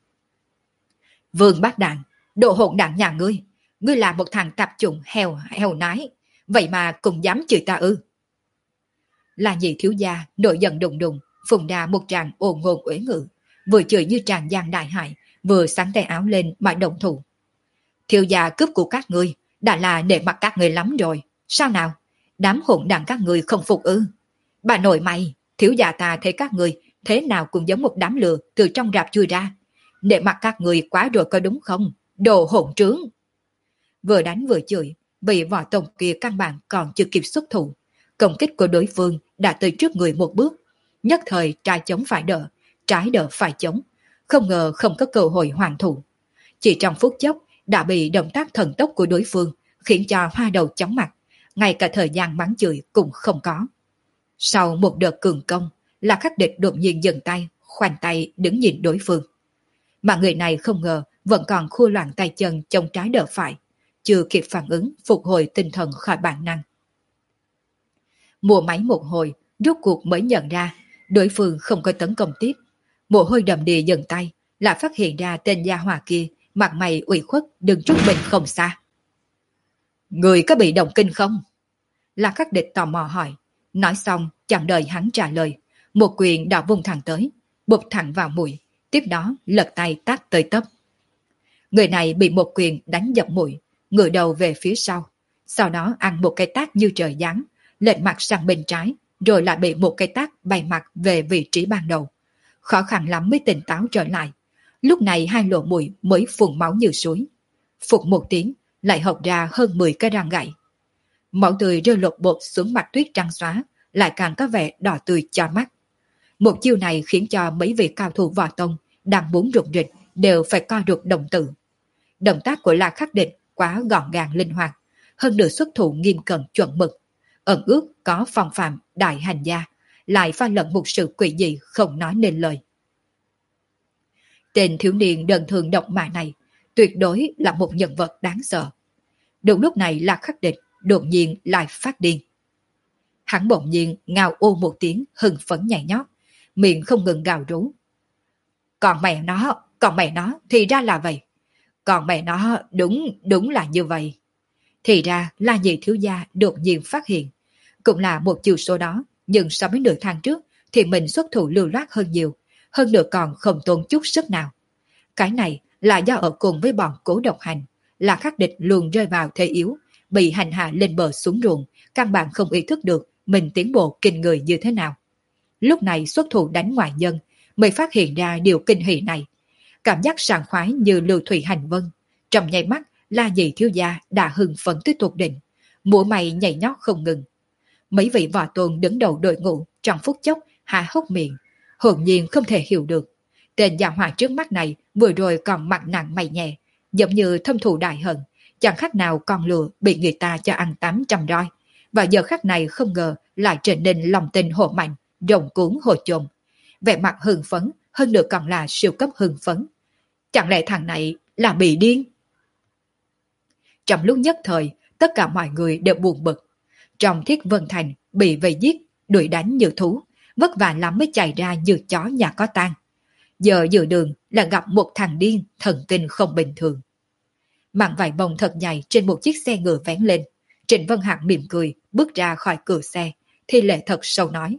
Vương Bát Đạn, đồ hỗn đảng nhà ngươi, ngươi là một thằng tạp chủng heo heo nái, vậy mà cũng dám chửi ta ư? La Nhị thiếu gia nổi giận đùng đùng, phùng ra một tràng ồn ngôn uế ngữ, vừa chửi như tràn giang đại hải, vừa sắn tay áo lên mà động thủ. Thiếu gia cướp của các ngươi đã là nể mặt các ngươi lắm rồi, sao nào? Đám hỗn đảng các ngươi không phục ư? Bà nội mày, thiếu gia ta thấy các ngươi thế nào cũng giống một đám lừa từ trong rạp chui ra. Nể mặt các ngươi quá rồi có đúng không? Đồ hỗn trướng! Vừa đánh vừa chửi, bị võ tổng kia căn bản còn chưa kịp xuất thủ. Công kích của đối phương đã tới trước người một bước. Nhất thời trái chống phải đỡ, trái đỡ phải chống. Không ngờ không có cơ hội hoàn thủ. Chỉ trong phút chốc đã bị động tác thần tốc của đối phương khiến cho hoa đầu chóng mặt. Ngay cả thời gian mắng chửi cũng không có. Sau một đợt cường công, La Khắc Địch đột nhiên dừng tay, khoanh tay đứng nhìn đối phương. Mà người này không ngờ vẫn còn khua loạn tay chân chống trái đỡ phải, chưa kịp phản ứng phục hồi tinh thần khỏi bản năng. Mua máy một hồi, rốt cuộc mới nhận ra đối phương không có tấn công tiếp. Mồ hôi đầm đìa dần tay, lại phát hiện ra tên gia hỏa kia mặt mày ủy khuất đứng trước mình không xa. Người có bị động kinh không? La Khắc Địch tò mò hỏi. Nói xong chẳng đợi hắn trả lời, một quyền đã vung thẳng tới, bụp thẳng vào mũi, tiếp đó lật tay tát tới tấp. Người này bị một quyền đánh dập mũi, ngửa đầu về phía sau, sau đó ăn một cái tát như trời giáng, lệch mặt sang bên trái, rồi lại bị một cái tát bay mặt về vị trí ban đầu. Khó khăn lắm mới tỉnh táo trở lại. Lúc này hai lỗ mũi mới phun máu như suối. Phục một tiếng, lại hộc ra hơn mười cái răng gãy. Máu tươi rơi lột bột xuống mặt tuyết trắng xóa, lại càng có vẻ đỏ tươi cho mắt. Một chiêu này khiến cho mấy vị cao thủ võ tông đang muốn rụng rịch đều phải co rụt đồng tử. Động tác của La Khắc Địch quá gọn gàng linh hoạt, hơn nữa xuất thủ nghiêm cẩn chuẩn mực, ẩn ước có phong phạm đại hành gia, lại pha lẫn một sự quỷ dị không nói nên lời. Tên thiếu niên đơn thường độc mã này tuyệt đối là một nhân vật đáng sợ. Đúng lúc này La Khắc Địch đột nhiên lại phát điên. Hắn bỗng nhiên ngao ô một tiếng hưng phấn nhảy nhót, miệng không ngừng gào rú. Còn mẹ nó, còn mẹ nó, thì ra là vậy. Còn mẹ nó, đúng, đúng là như vậy. Thì ra La Nhị thiếu gia đột nhiên phát hiện. Cũng là một chiều số đó, nhưng so với nửa tháng trước thì mình xuất thủ lưu loát hơn nhiều, hơn nữa còn không tốn chút sức nào. Cái này là do ở cùng với bọn Cố Độc Hành, La Khắc Địch luôn rơi vào thế yếu, bị hành hạ lên bờ xuống ruộng, căn bản không ý thức được mình tiến bộ kinh người như thế nào. Lúc này xuất thủ đánh ngoại nhân, mới phát hiện ra điều kinh hỉ này. Cảm giác sảng khoái như lưu thủy hành vân. Trong nháy mắt, La Nhị thiếu gia đã hưng phấn tới tột đỉnh, mũi mày nhảy nhót không ngừng. Mấy vị võ tôn đứng đầu đội ngũ trong phút chốc hạ hốc miệng, hồn nhiên không thể hiểu được. Tên già hỏa trước mắt này vừa rồi còn mặt nặng mày nhẹ, giống như thâm thù đại hận, chẳng khác nào con lừa bị người ta cho ăn tám trăm roi. Và giờ khắc này không ngờ lại trở nên lòng tin hộ mạnh, rồng cuốn hồ chồn. Vẻ mặt hưng phấn, hơn nữa còn là siêu cấp hưng phấn. Chẳng lẽ thằng này là bị điên? Trong lúc nhất thời, tất cả mọi người đều buồn bực. Trong Thiết Vân Thành bị vây giết, đuổi đánh như thú, vất vả lắm mới chạy ra như chó nhà có tang. Giờ giữa đường là gặp một thằng điên thần kinh không bình thường. Màn vải bông thật dày trên một chiếc xe ngựa vén lên. Trịnh Vân Hạc mỉm cười, bước ra khỏi cửa xe, thì lệ thật sâu nói.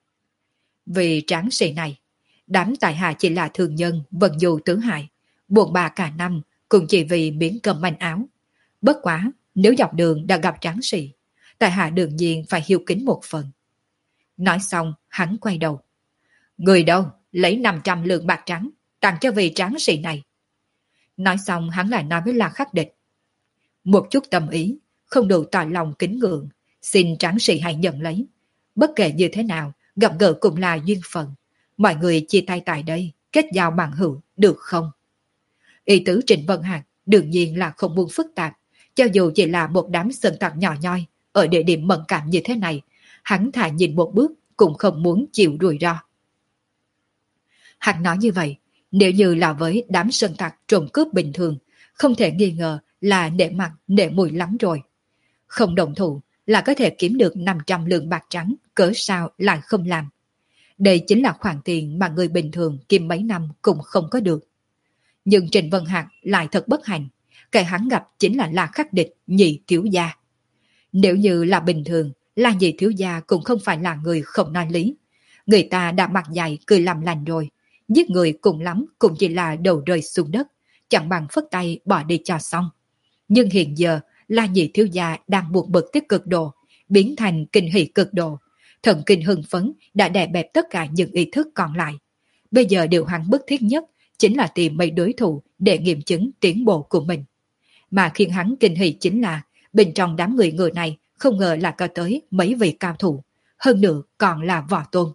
Vì tráng sĩ này, đám tài hạ chỉ là thường nhân vận dù tứ hại, buồn bà cả năm cũng chỉ vì miếng cơm manh áo. Bất quá, nếu dọc đường đã gặp tráng sĩ, tài hạ đương nhiên phải hiếu kính một phần. Nói xong, hắn quay đầu. Người đâu, lấy năm trăm lượng bạc trắng, tặng cho vị tráng sĩ này. Nói xong hắn lại nói với La Khắc Địch. Một chút tâm ý, không đủ tỏ lòng kính ngưỡng, xin tráng sĩ hãy nhận lấy. Bất kể như thế nào, gặp gỡ cũng là duyên phận. Mọi người chia tay tại đây, kết giao bằng hữu, được không? Ý tứ Trịnh Vân Hạc đương nhiên là không muốn phức tạp. Cho dù chỉ là một đám sơn tặc nhỏ nhoi, ở địa điểm mẫn cảm như thế này, hắn thà nhìn một bước cũng không muốn chịu rủi ro. Hắn nói như vậy, nếu như là với đám sơn tặc trộm cướp bình thường, không thể nghi ngờ là nể mặt nể mùi lắm rồi. Không đồng thủ là có thể kiếm được năm trăm lượng bạc trắng, cớ sao lại không làm. Đây chính là khoản tiền mà người bình thường kiếm mấy năm cũng không có được. Nhưng Trịnh Vân Hạc lại thật bất hạnh, cái hắn gặp chính là La Khắc Địch nhị thiếu gia. Nếu như là bình thường, La nhị thiếu gia cũng không phải là người không nói lý. Người ta đã mặt dày cười làm lành rồi, giết người cùng lắm cũng chỉ là đầu rơi xuống đất, chẳng bằng phất tay bỏ đi cho xong. Nhưng hiện giờ, La nhị thiếu gia đang buộc bực tích cực độ, biến thành kinh hỉ cực độ. Thần kinh hưng phấn đã đè bẹp tất cả những ý thức còn lại. Bây giờ điều hắn bức thiết nhất chính là tìm mấy đối thủ để nghiệm chứng tiến bộ của mình. Mà khiến hắn kinh hỉ chính là bên trong đám người người này không ngờ là có tới mấy vị cao thủ, hơn nữa còn là võ tôn.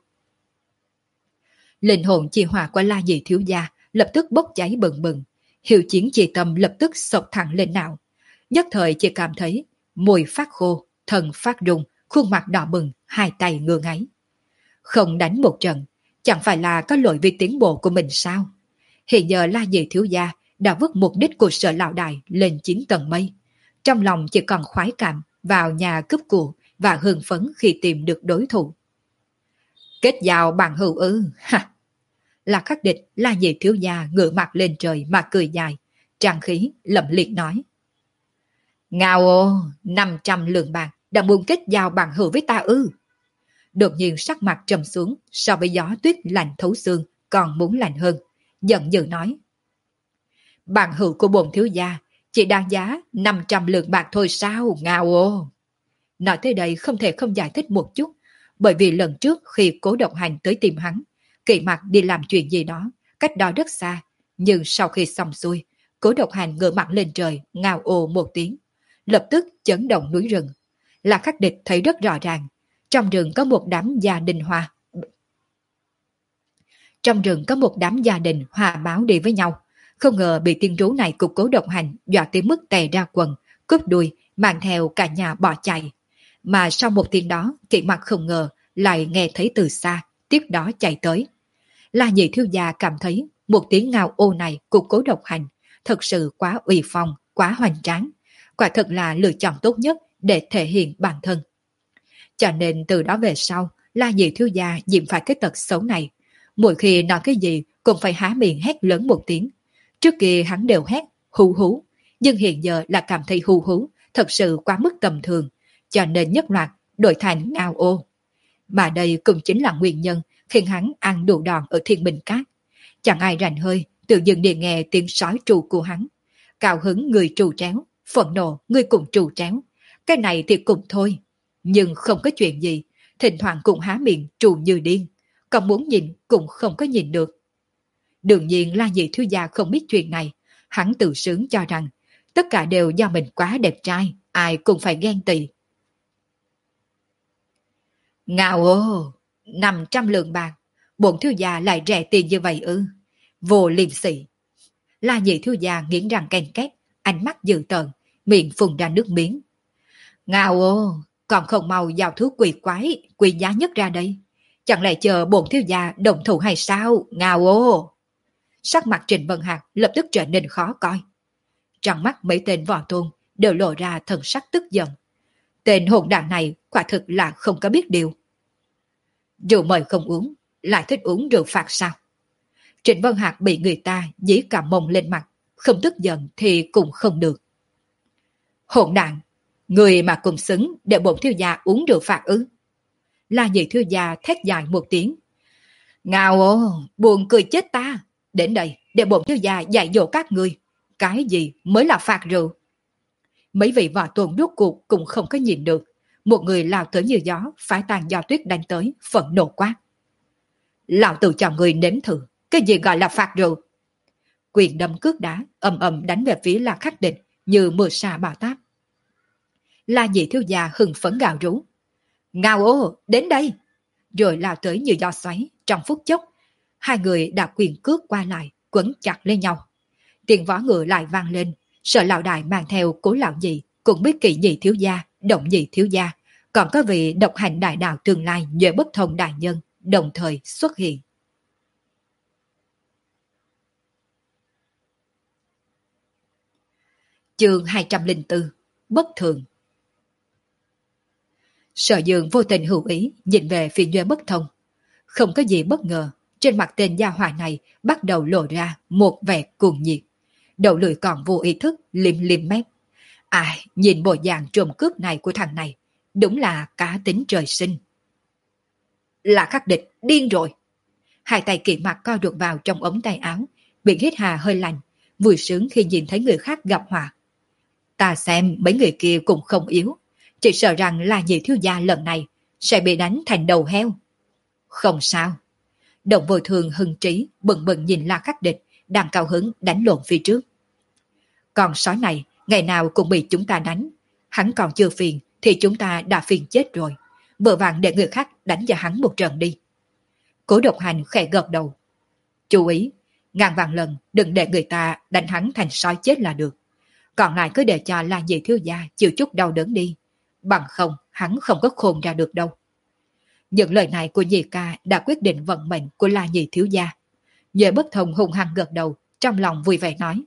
Linh hồn chi hỏa của La nhị thiếu gia lập tức bốc cháy bừng bừng, hiệu chiến chi tâm lập tức sộc thẳng lên não. Nhất thời chỉ cảm thấy môi phát khô, thân phát rung, khuôn mặt đỏ bừng, hai tay ngơ ngáy. Không đánh một trận, chẳng phải là có lỗi vì tiến bộ của mình sao? Hiện giờ La nhị thiếu gia đã vứt mục đích của Sở lão đại lên chín tầng mây. Trong lòng chỉ còn khoái cảm vào nhà cướp của và hưng phấn khi tìm được đối thủ. Kết giao bằng hữu ư, ha! La Khắc Địch, La nhị thiếu gia ngửa mặt lên trời mà cười dài, trang khí lẩm liệt nói. Ngao ô, năm trăm lượng bạc đã muốn kết giao bằng hữu với ta ư? Đột nhiên sắc mặt trầm xuống, so với gió tuyết lạnh thấu xương còn muốn lạnh hơn, giận dữ nói. Bằng hữu của bổn thiếu gia chỉ đáng giá năm trăm lượng bạc thôi sao, Ngao ô? Nói tới đây không thể không giải thích một chút, bởi vì lần trước khi Cố Độc Hành tới tìm hắn, Kỵ Mặc đi làm chuyện gì đó, cách đó rất xa, nhưng sau khi xong xuôi, Cố Độc Hành ngửa mặt lên trời, ngao ồ một tiếng, lập tức chấn động núi rừng. La Khắc Địch thấy rất rõ ràng, trong rừng có một đám gia đình hòa. Trong rừng có một đám gia đình hòa báo đi với nhau, không ngờ bị tiên rú này của Cố Độc Hành dọa tới mức tè ra quần, cướp đuôi, mang theo cả nhà bỏ chạy. Mà sau một tiếng đó, Kỵ Mặc không ngờ lại nghe thấy từ xa, tiếp đó chạy tới. La nhị thiếu gia cảm thấy một tiếng ngao ô này của Cố Độc Hành thật sự quá uy phong, quá hoành tráng, quả thật là lựa chọn tốt nhất để thể hiện bản thân. Cho nên từ đó về sau, La nhị thiếu gia nhiễm phải cái tật xấu này. Mỗi khi nói cái gì cũng phải há miệng hét lớn một tiếng. Trước kia hắn đều hét hú hú, nhưng hiện giờ là cảm thấy hú hú thật sự quá mức tầm thường, cho nên nhất loạt đổi thành ngao ô. Mà đây cũng chính là nguyên nhân khiến hắn ăn đủ đòn ở Thiên Bình Cát. Chẳng ai rảnh hơi, tự dưng để nghe tiếng sói trù của hắn. Cao hứng người trù tréo, phẫn nộ người cũng trù tréo. Cái này thì cũng thôi, nhưng không có chuyện gì, thỉnh thoảng cũng há miệng trù như điên, còn muốn nhìn cũng không có nhìn được. Đương nhiên La nhị thiếu gia không biết chuyện này, hắn tự sướng cho rằng tất cả đều do mình quá đẹp trai, ai cũng phải ghen tị. Ngao ô, năm trăm lượng bạc, bổn thiếu gia lại rẻ tiền như vậy ư? Vô liêm sỉ. La nhị thiếu gia nghiến răng ken két, ánh mắt dữ tợn, miệng phun ra nước miếng. Ngao ô, còn không mau giao thứ quỷ quái, quỷ giá nhất ra đây. Chẳng lẽ chờ bổn thiếu gia đồng thủ hay sao? Ngao ô. Sắc mặt Trịnh Vân Hạc lập tức trở nên khó coi. Trong mắt mấy tên võ tôn đều lộ ra thần sắc tức giận. Tên hỗn đản này quả thực là không có biết điều. Rượu mời không uống, lại thích uống rượu phạt sao? Trịnh Vân Hạc bị người ta dí cả mông lên mặt, không tức giận thì cũng không được. Hỗn đản, người mà cùng xứng để bổn thiếu gia uống rượu phạt ư? La nhị thiếu gia thét dài một tiếng. Ngao ô, buồn cười chết ta. Đến đây để bổn thiếu gia dạy dỗ các người. Cái gì mới là phạt rượu? Mấy vị võ tôn rốt cuộc cũng không có nhìn được. Một người lao tới như gió, phái tàn do tuyết đánh tới, phẫn nộ quát. Lão tử cho người nếm thử, cái gì gọi là phạt rượu? Quyền đâm cước đá, ầm ầm đánh về phía La Khắc Định như mưa sa bão táp. La nhị thiếu gia hừng phấn gào rú. Ngao ô, đến đây! Rồi lao tới như gió xoáy, trong phút chốc. Hai người đã quyền cước qua lại, quấn chặt lên nhau. Tiếng võ ngựa lại vang lên, Sở lão đại mang theo Cố lão nhị, cũng biết kỵ nhị thiếu gia, động nhị thiếu gia, còn có vị độc hành đại đạo tương lai Nhuệ Bất Thông đại nhân, đồng thời xuất hiện. Chương hai trăm lẻ bốn, Bất thường. Sở Dương vô tình hữu ý nhìn về phía Nhuệ Bất Thông. Không có gì bất ngờ, trên mặt tên gia hỏa này bắt đầu lộ ra một vẻ cuồng nhiệt. Đầu lưỡi còn vô ý thức liếm liếm mép. Ai, nhìn bộ dạng trộm cướp này của thằng này, đúng là cá tính trời sinh. Là Khắc Địch, điên rồi. Hai tay kỵ mặt co ruột vào trong ống tay áo, bị hít hà hơi lạnh, vui sướng khi nhìn thấy người khác gặp họa. Ta xem mấy người kia cũng không yếu, chỉ sợ rằng là nhị thiếu gia lần này sẽ bị đánh thành đầu heo. Không sao. Động vô thường hưng trí bừng bừng nhìn La Khắc Địch đang cao hứng đánh lộn phía trước. Còn sói này ngày nào cũng bị chúng ta đánh, hắn còn chưa phiền thì chúng ta đã phiền chết rồi, vợ vàng để người khác đánh cho hắn một trận đi. Cố Độc Hành khẽ gật đầu. Chú ý, ngàn vạn lần đừng để người ta đánh hắn thành sói chết là được, còn lại cứ để cho La nhị thiếu gia chịu chút đau đớn đi, bằng không hắn không có khôn ra được đâu. Những lời này của nhị ca đã quyết định vận mệnh của La nhị thiếu gia. Nhuệ Bất Thông hung hăng gật đầu, trong lòng vui vẻ nói.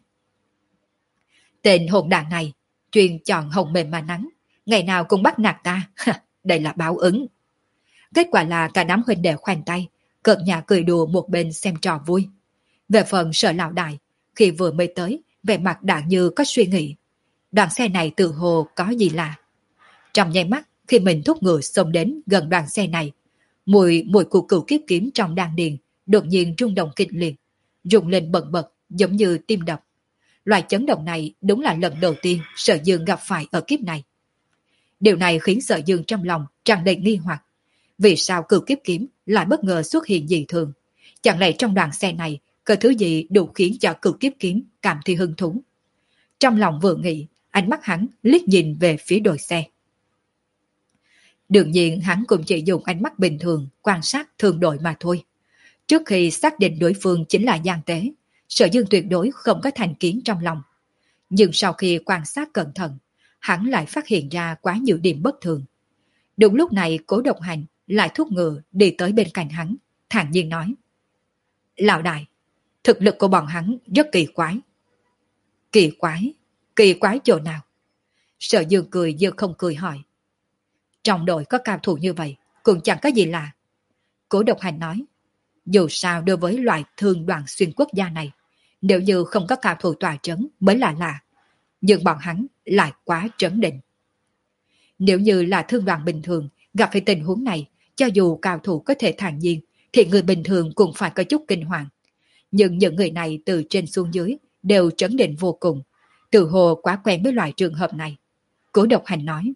Tên hỗn đản này, chuyên chọn hồng mềm mà nắng, ngày nào cũng bắt nạt ta, đây là báo ứng. Kết quả là cả đám huynh đệ khoanh tay, cợt nhả cười đùa một bên xem trò vui. Về phần Sở lão đại, khi vừa mới tới, vẻ mặt đã như có suy nghĩ. Đoàn xe này tự hồ có gì lạ. Trong nháy mắt, khi mình thúc ngựa xông đến gần đoàn xe này, mùi mùi của cửu kiếp kiếm trong đan điền đột nhiên rung động kịch liệt, rung lên bần bật giống như tim đập. Loại chấn động này đúng là lần đầu tiên Sở Dương gặp phải ở kiếp này. Điều này khiến Sở Dương trong lòng tràn đầy nghi hoặc. Vì sao cửu kiếp kiếm lại bất ngờ xuất hiện dị thường? Chẳng lẽ trong đoàn xe này có thứ gì đủ khiến cho cửu kiếp kiếm cảm thấy hứng thú? Trong lòng vừa nghĩ, ánh mắt hắn liếc nhìn về phía đội xe. Đương nhiên hắn cũng chỉ dùng ánh mắt bình thường quan sát thường đội mà thôi. Trước khi xác định đối phương chính là gian tế, Sở Dương tuyệt đối không có thành kiến trong lòng. Nhưng sau khi quan sát cẩn thận, hắn lại phát hiện ra quá nhiều điểm bất thường. Đúng lúc này Cố Độc Hành lại thúc ngựa đi tới bên cạnh hắn, thản nhiên nói. Lão đại, thực lực của bọn hắn rất kỳ quái. Kỳ quái? Kỳ quái chỗ nào? Sở Dương cười như không cười hỏi. Trong đội có cao thủ như vậy, cũng chẳng có gì lạ. Cố Độc Hành nói. Dù sao đối với loại thương đoàn xuyên quốc gia này, nếu như không có cao thủ tòa trấn mới là lạ. Nhưng bọn hắn lại quá trấn định. Nếu như là thương đoàn bình thường gặp phải tình huống này, cho dù cao thủ có thể thản nhiên, thì người bình thường cũng phải có chút kinh hoàng. Nhưng những người này từ trên xuống dưới đều trấn định vô cùng, tự hồ quá quen với loại trường hợp này. Cố Độc Hành nói.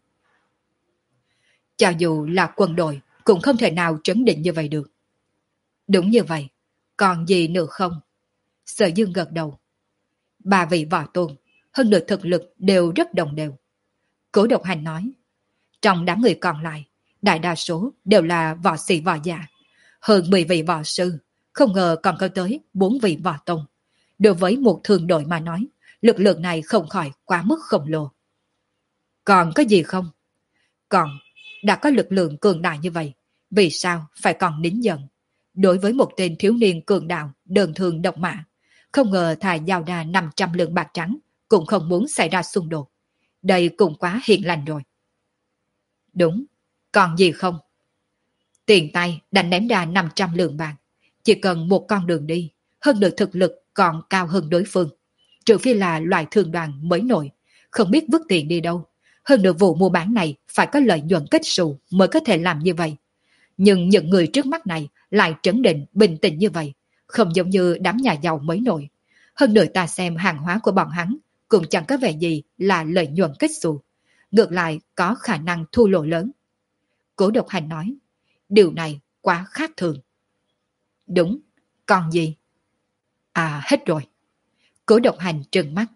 Cho dù là quân đội cũng không thể nào trấn định như vậy được. Đúng như vậy, còn gì nữa không? Sở Dương gật đầu. Ba vị võ tôn, hơn nữa thực lực đều rất đồng đều. Cố Độc Hành nói. Trong đám người còn lại, đại đa số đều là võ sĩ võ giả. Hơn mười vị võ sư, không ngờ còn có tới bốn vị võ tông. Đối với một thường đội mà nói, lực lượng này không khỏi quá mức khổng lồ. Còn có gì không? Còn, đã có lực lượng cường đại như vậy, vì sao phải còn nín giận? Đối với một tên thiếu niên cường đạo, đơn thương độc mã, không ngờ thà giao đà năm trăm lượng bạc trắng, cũng không muốn xảy ra xung đột. Đây cũng quá hiền lành rồi. Đúng, còn gì không? Tiền tay đã ném ra năm trăm lượng bạc, chỉ cần một con đường đi, hơn được thực lực còn cao hơn đối phương. Trừ phi là loại thường đoàn mới nổi, không biết vứt tiền đi đâu. Hơn được vụ mua bán này phải có lợi nhuận kết xù mới có thể làm như vậy. Nhưng những người trước mắt này lại trấn định, bình tĩnh như vậy, không giống như đám nhà giàu mới nổi. Hơn nữa ta xem hàng hóa của bọn hắn cũng chẳng có vẻ gì là lợi nhuận kết xù. Ngược lại có khả năng thu lỗ lớn. Cố Độc Hành nói, điều này quá khác thường. Đúng, còn gì? À, hết rồi. Cố Độc Hành trừng mắt.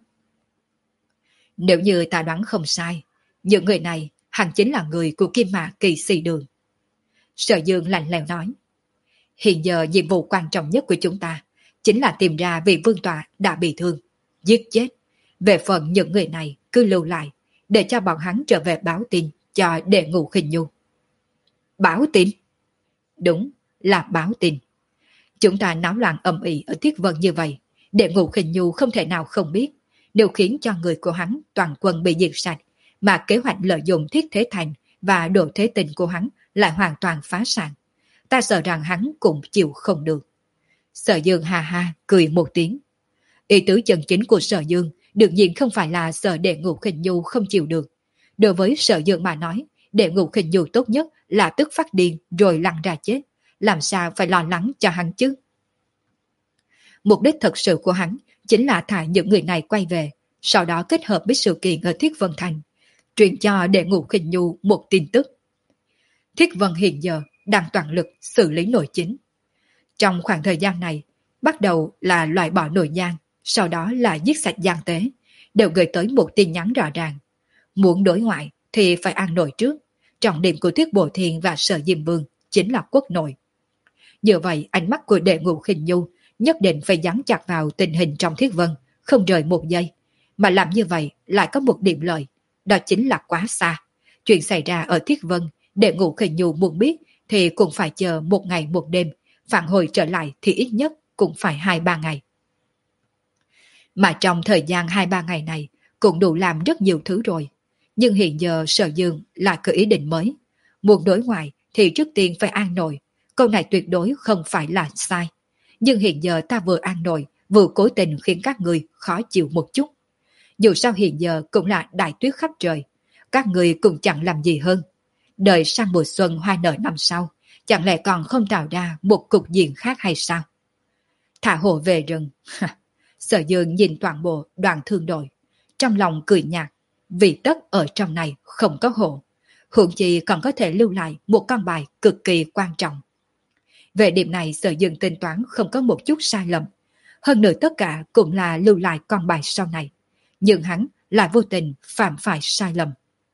Nếu như ta đoán không sai, những người này hẳn chính là người của Kim Mã Kỳ Sĩ Đường. Sở Dương lạnh lẽo nói, hiện giờ nhiệm vụ quan trọng nhất của chúng ta chính là tìm ra vị vương tọa đã bị thương, giết chết. Về phần những người này cứ lưu lại, để cho bọn hắn trở về báo tin cho Đệ Ngũ Khinh Nhu. Báo tin? Đúng, là báo tin. Chúng ta náo loạn ầm ĩ ở Thiết Vân như vậy, Đệ Ngũ Khinh Nhu không thể nào không biết. Nếu khiến cho người của hắn toàn quân bị diệt sạch, mà kế hoạch lợi dụng Thiết Thế Thành và Độ Thế Tình của hắn lại hoàn toàn phá sản, ta sợ rằng hắn cũng chịu không được. Sở Dương ha ha cười một tiếng. Ý tứ chân chính của Sở Dương đương nhiên không phải là sợ Đệ Ngũ Khinh Nhu không chịu được. Đối với Sở Dương mà nói, Đệ Ngũ Khinh Nhu tốt nhất là tức phát điên rồi lăn ra chết. Làm sao phải lo lắng cho hắn chứ? Mục đích thật sự của hắn chính là thả những người này quay về, sau đó kết hợp với sự kiện ở Thiết Vân Thành, truyền cho Đệ Ngũ Khinh Nhu một tin tức. Thiết Vân hiện giờ đang toàn lực xử lý nội chính. Trong khoảng thời gian này, bắt đầu là loại bỏ nội gian, sau đó là giết sạch gian tế, đều gửi tới một tin nhắn rõ ràng. Muốn đối ngoại thì phải an nội trước. Trọng điểm của Thiết Bổ Thiên và Sở Diêm Vương chính là quốc nội. Như vậy, ánh mắt của Đệ Ngũ Khinh Nhu nhất định phải dán chặt vào tình hình trong Thiết Vân, không rời một giây. Mà làm như vậy lại có một điểm lợi, đó chính là quá xa. Chuyện xảy ra ở Thiết Vân, Đệ Ngũ Khinh Nhu muốn biết thì cũng phải chờ một ngày một đêm, phản hồi trở lại thì ít nhất cũng phải hai ba ngày. Mà trong thời gian hai ba ngày này cũng đủ làm rất nhiều thứ rồi. Nhưng hiện giờ Sở Dương lại có ý định mới. Muốn đối ngoại thì trước tiên phải an nội. Câu này tuyệt đối không phải là sai. Nhưng hiện giờ ta vừa an nội, vừa cố tình khiến các người khó chịu một chút. Dù sao hiện giờ cũng là đại tuyết khắp trời. Các người cũng chẳng làm gì hơn. Đợi sang mùa xuân hoa nở năm sau, chẳng lẽ còn không tạo ra một cục diện khác hay sao? Thả hồ về rừng. Sở Dương nhìn toàn bộ đoàn thương đội, trong lòng cười nhạt, vì tất ở trong này không có hồ. Huống chi còn có thể lưu lại một con bài cực kỳ quan trọng. Về điểm này Sở Dương tính toán không có một chút sai lầm. Hơn nữa tất cả cũng là lưu lại con bài sau này. Nhưng hắn lại vô tình phạm phải sai lầm.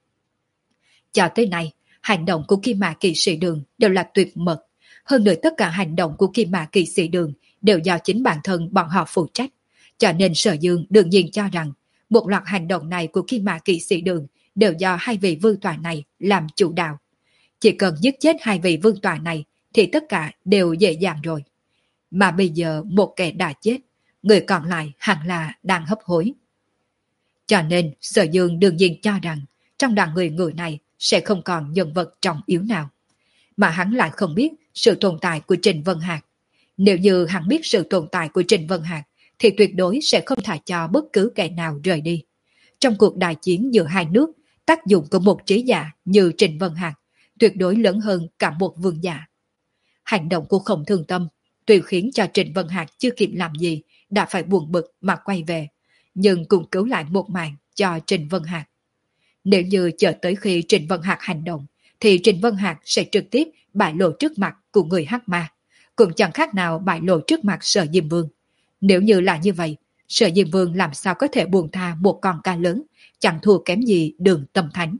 Cho tới nay, hành động của Kim Mã Kỵ Sĩ Đường đều là tuyệt mật. Hơn nữa tất cả hành động của Kim Mã Kỵ Sĩ Đường đều do chính bản thân bọn họ phụ trách. Cho nên Sở Dương đương nhiên cho rằng một loạt hành động này của Kim Mã Kỵ Sĩ Đường đều do hai vị vương tọa này làm chủ đạo. Chỉ cần giết chết hai vị vương tọa này thì tất cả đều dễ dàng rồi. Mà bây giờ một kẻ đã chết, người còn lại hẳn là đang hấp hối. Cho nên Sở Dương đương nhiên cho rằng trong đoàn người người này sẽ không còn nhân vật trọng yếu nào. Mà hắn lại không biết sự tồn tại của Trình Vân Hạc. Nếu như hắn biết sự tồn tại của Trình Vân Hạc thì tuyệt đối sẽ không thả cho bất cứ kẻ nào rời đi. Trong cuộc đại chiến giữa hai nước, tác dụng của một trí giả như Trình Vân Hạc tuyệt đối lớn hơn cả một vương giả. Hành động của Khổng Thương Tâm tuy khiến cho Trình Vân Hạc chưa kịp làm gì đã phải buồn bực mà quay về, nhưng cũng cứu lại một mạng cho Trình Vân Hạc. Nếu như chờ tới khi Trình Vân Hạc hành động thì Trình Vân Hạc sẽ trực tiếp bại lộ trước mặt của người Hắc Ma, cũng chẳng khác nào bại lộ trước mặt Sở Diêm Vương. Nếu như là như vậy, Sở Diêm Vương làm sao có thể buông tha một con cá lớn, chẳng thua kém gì Đường Tâm Thánh.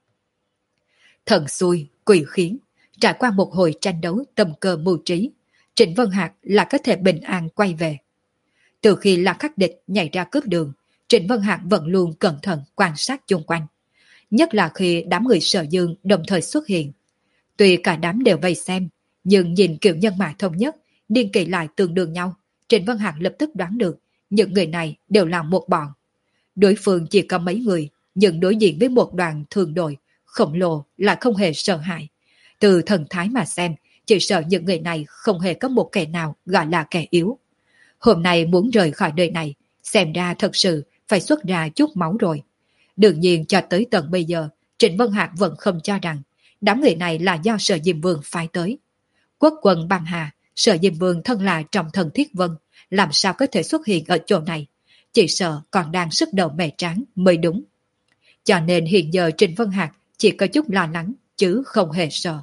Thần xui, quỷ khiến, trải qua một hồi tranh đấu tầm cơ mưu trí, Trịnh Vân Hạc là có thể bình an quay về. Từ khi La Khắc Địch nhảy ra cướp đường, Trịnh Vân Hạc vẫn luôn cẩn thận quan sát chung quanh. Nhất là khi đám người Sở Dương đồng thời xuất hiện. Tuy cả đám đều vây xem, nhưng nhìn kiểu nhân mã thống nhất, niên kỷ lại tương đương nhau, Trịnh Vân Hạc lập tức đoán được những người này đều là một bọn. Đối phương chỉ có mấy người, nhưng đối diện với một đoàn thường đội khổng lồ là không hề sợ hãi. Từ thần thái mà xem, chỉ sợ những người này không hề có một kẻ nào gọi là kẻ yếu. Hôm nay muốn rời khỏi nơi này, xem ra thật sự phải xuất ra chút máu rồi. Đương nhiên cho tới tận bây giờ, Trịnh Vân Hạc vẫn không cho rằng đám người này là do Sở Diêm Vương phái tới. Quốc quân băng hà, Sở Diêm Vương thân là trọng thần Thiết Vân, làm sao có thể xuất hiện ở chỗ này? Chỉ sợ còn đang sức đầu mẻ tráng mới đúng. Cho nên hiện giờ Trịnh Vân Hạc chỉ có chút lo lắng, chứ không hề sợ.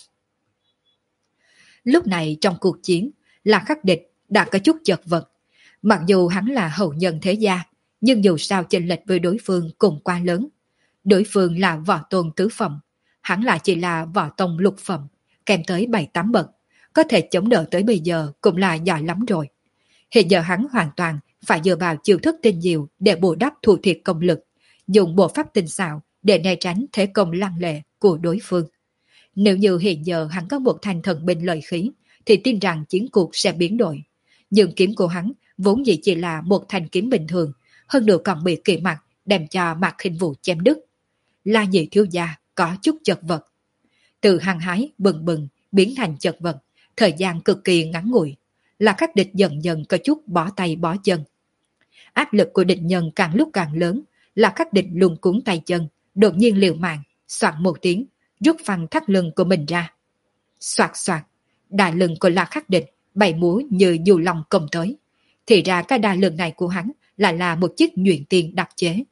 Lúc này trong cuộc chiến, La Khắc Địch đã có chút chật vật. Mặc dù hắn là hậu nhân thế gia, nhưng dù sao chênh lệch với đối phương cũng quá lớn. Đối phương là võ tôn tứ phẩm, hắn lại chỉ là võ tông lục phẩm, kèm tới bảy tám bậc, có thể chống đỡ tới bây giờ cũng là giỏi lắm rồi. Hiện giờ hắn hoàn toàn phải dựa vào chiêu thức tinh diệu để bù đắp thua thiệt công lực, dùng bộ pháp tinh xảo để né tránh thế công lăng lệ của đối phương. Nếu như hiện giờ hắn có một thanh thần binh lợi khí, thì tin rằng chiến cuộc sẽ biến đổi. Nhưng kiếm của hắn vốn dĩ chỉ là một thanh kiếm bình thường, hơn nữa còn bị kỵ mặt đem cho Mạc Khinh Vũ chém đứt. La Nhị thiếu gia có chút chật vật. Từ hăng hái bừng bừng biến thành chật vật, thời gian cực kỳ ngắn ngủi. La Khắc Địch dần dần có chút bỏ tay bỏ chân. Áp lực của địch nhân càng lúc càng lớn, La Khắc Địch luống cuống tay chân, đột nhiên liều mạng, soạn một tiếng, rút phăng thắt lưng của mình ra. Soạt soạt, đai lưng của La Khắc Địch bảy múa như dù lòng công tới. Thì ra cái đai lưng này của hắn lại là một chiếc nhuyễn tiền đặc chế.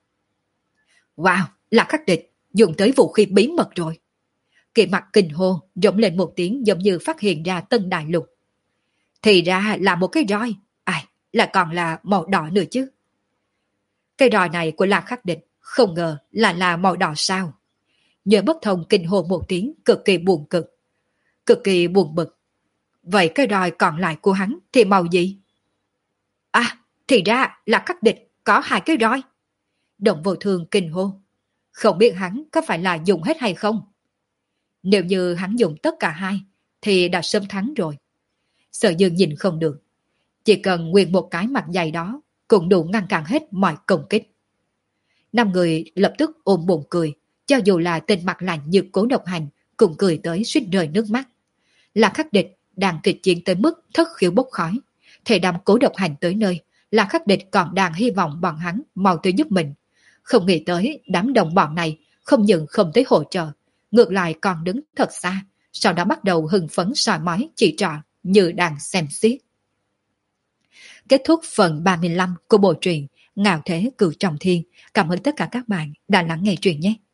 Wow, La Khắc Địch dùng tới vũ khí bí mật rồi. Kỳ mặt kinh hô rống lên một tiếng giống như phát hiện ra tân đại lục. Thì ra là một cái roi, ai, lại còn là màu đỏ nữa chứ. Cái roi này của La Khắc Địch không ngờ là là màu đỏ sao. Nhớ bất thông kinh hô một tiếng cực kỳ buồn cực. Cực kỳ buồn bực. Vậy cái roi còn lại của hắn thì màu gì? À, thì ra là Khắc Địch có hai cái roi. Động Vô Thương kinh hô. Không biết hắn có phải là dùng hết hay không? Nếu như hắn dùng tất cả hai, thì đã sớm thắng rồi. Sở Dương nhìn không được. Chỉ cần nguyên một cái mặt dày đó, cũng đủ ngăn cản hết mọi công kích. Năm người lập tức ôm bụng cười, cho dù là tên mặt lạnh như Cố Độc Hành, cũng cười tới suýt rơi nước mắt. La Khắc Địch đang kịch chiến tới mức thất khiếu bốc khói. Thể đám Cố Độc Hành tới nơi, La Khắc Địch còn đang hy vọng bọn hắn mau tới giúp mình. Không nghĩ tới đám đồng bọn này không những không tới hỗ trợ, ngược lại còn đứng thật xa, sau đó bắt đầu hưng phấn soi mói chỉ trỏ như đang xem xiết. Kết thúc phần ba mươi lăm của bộ truyện Ngạo Thế Cửu Trọng Thiên. Cảm ơn tất cả các bạn đã lắng nghe truyện nhé.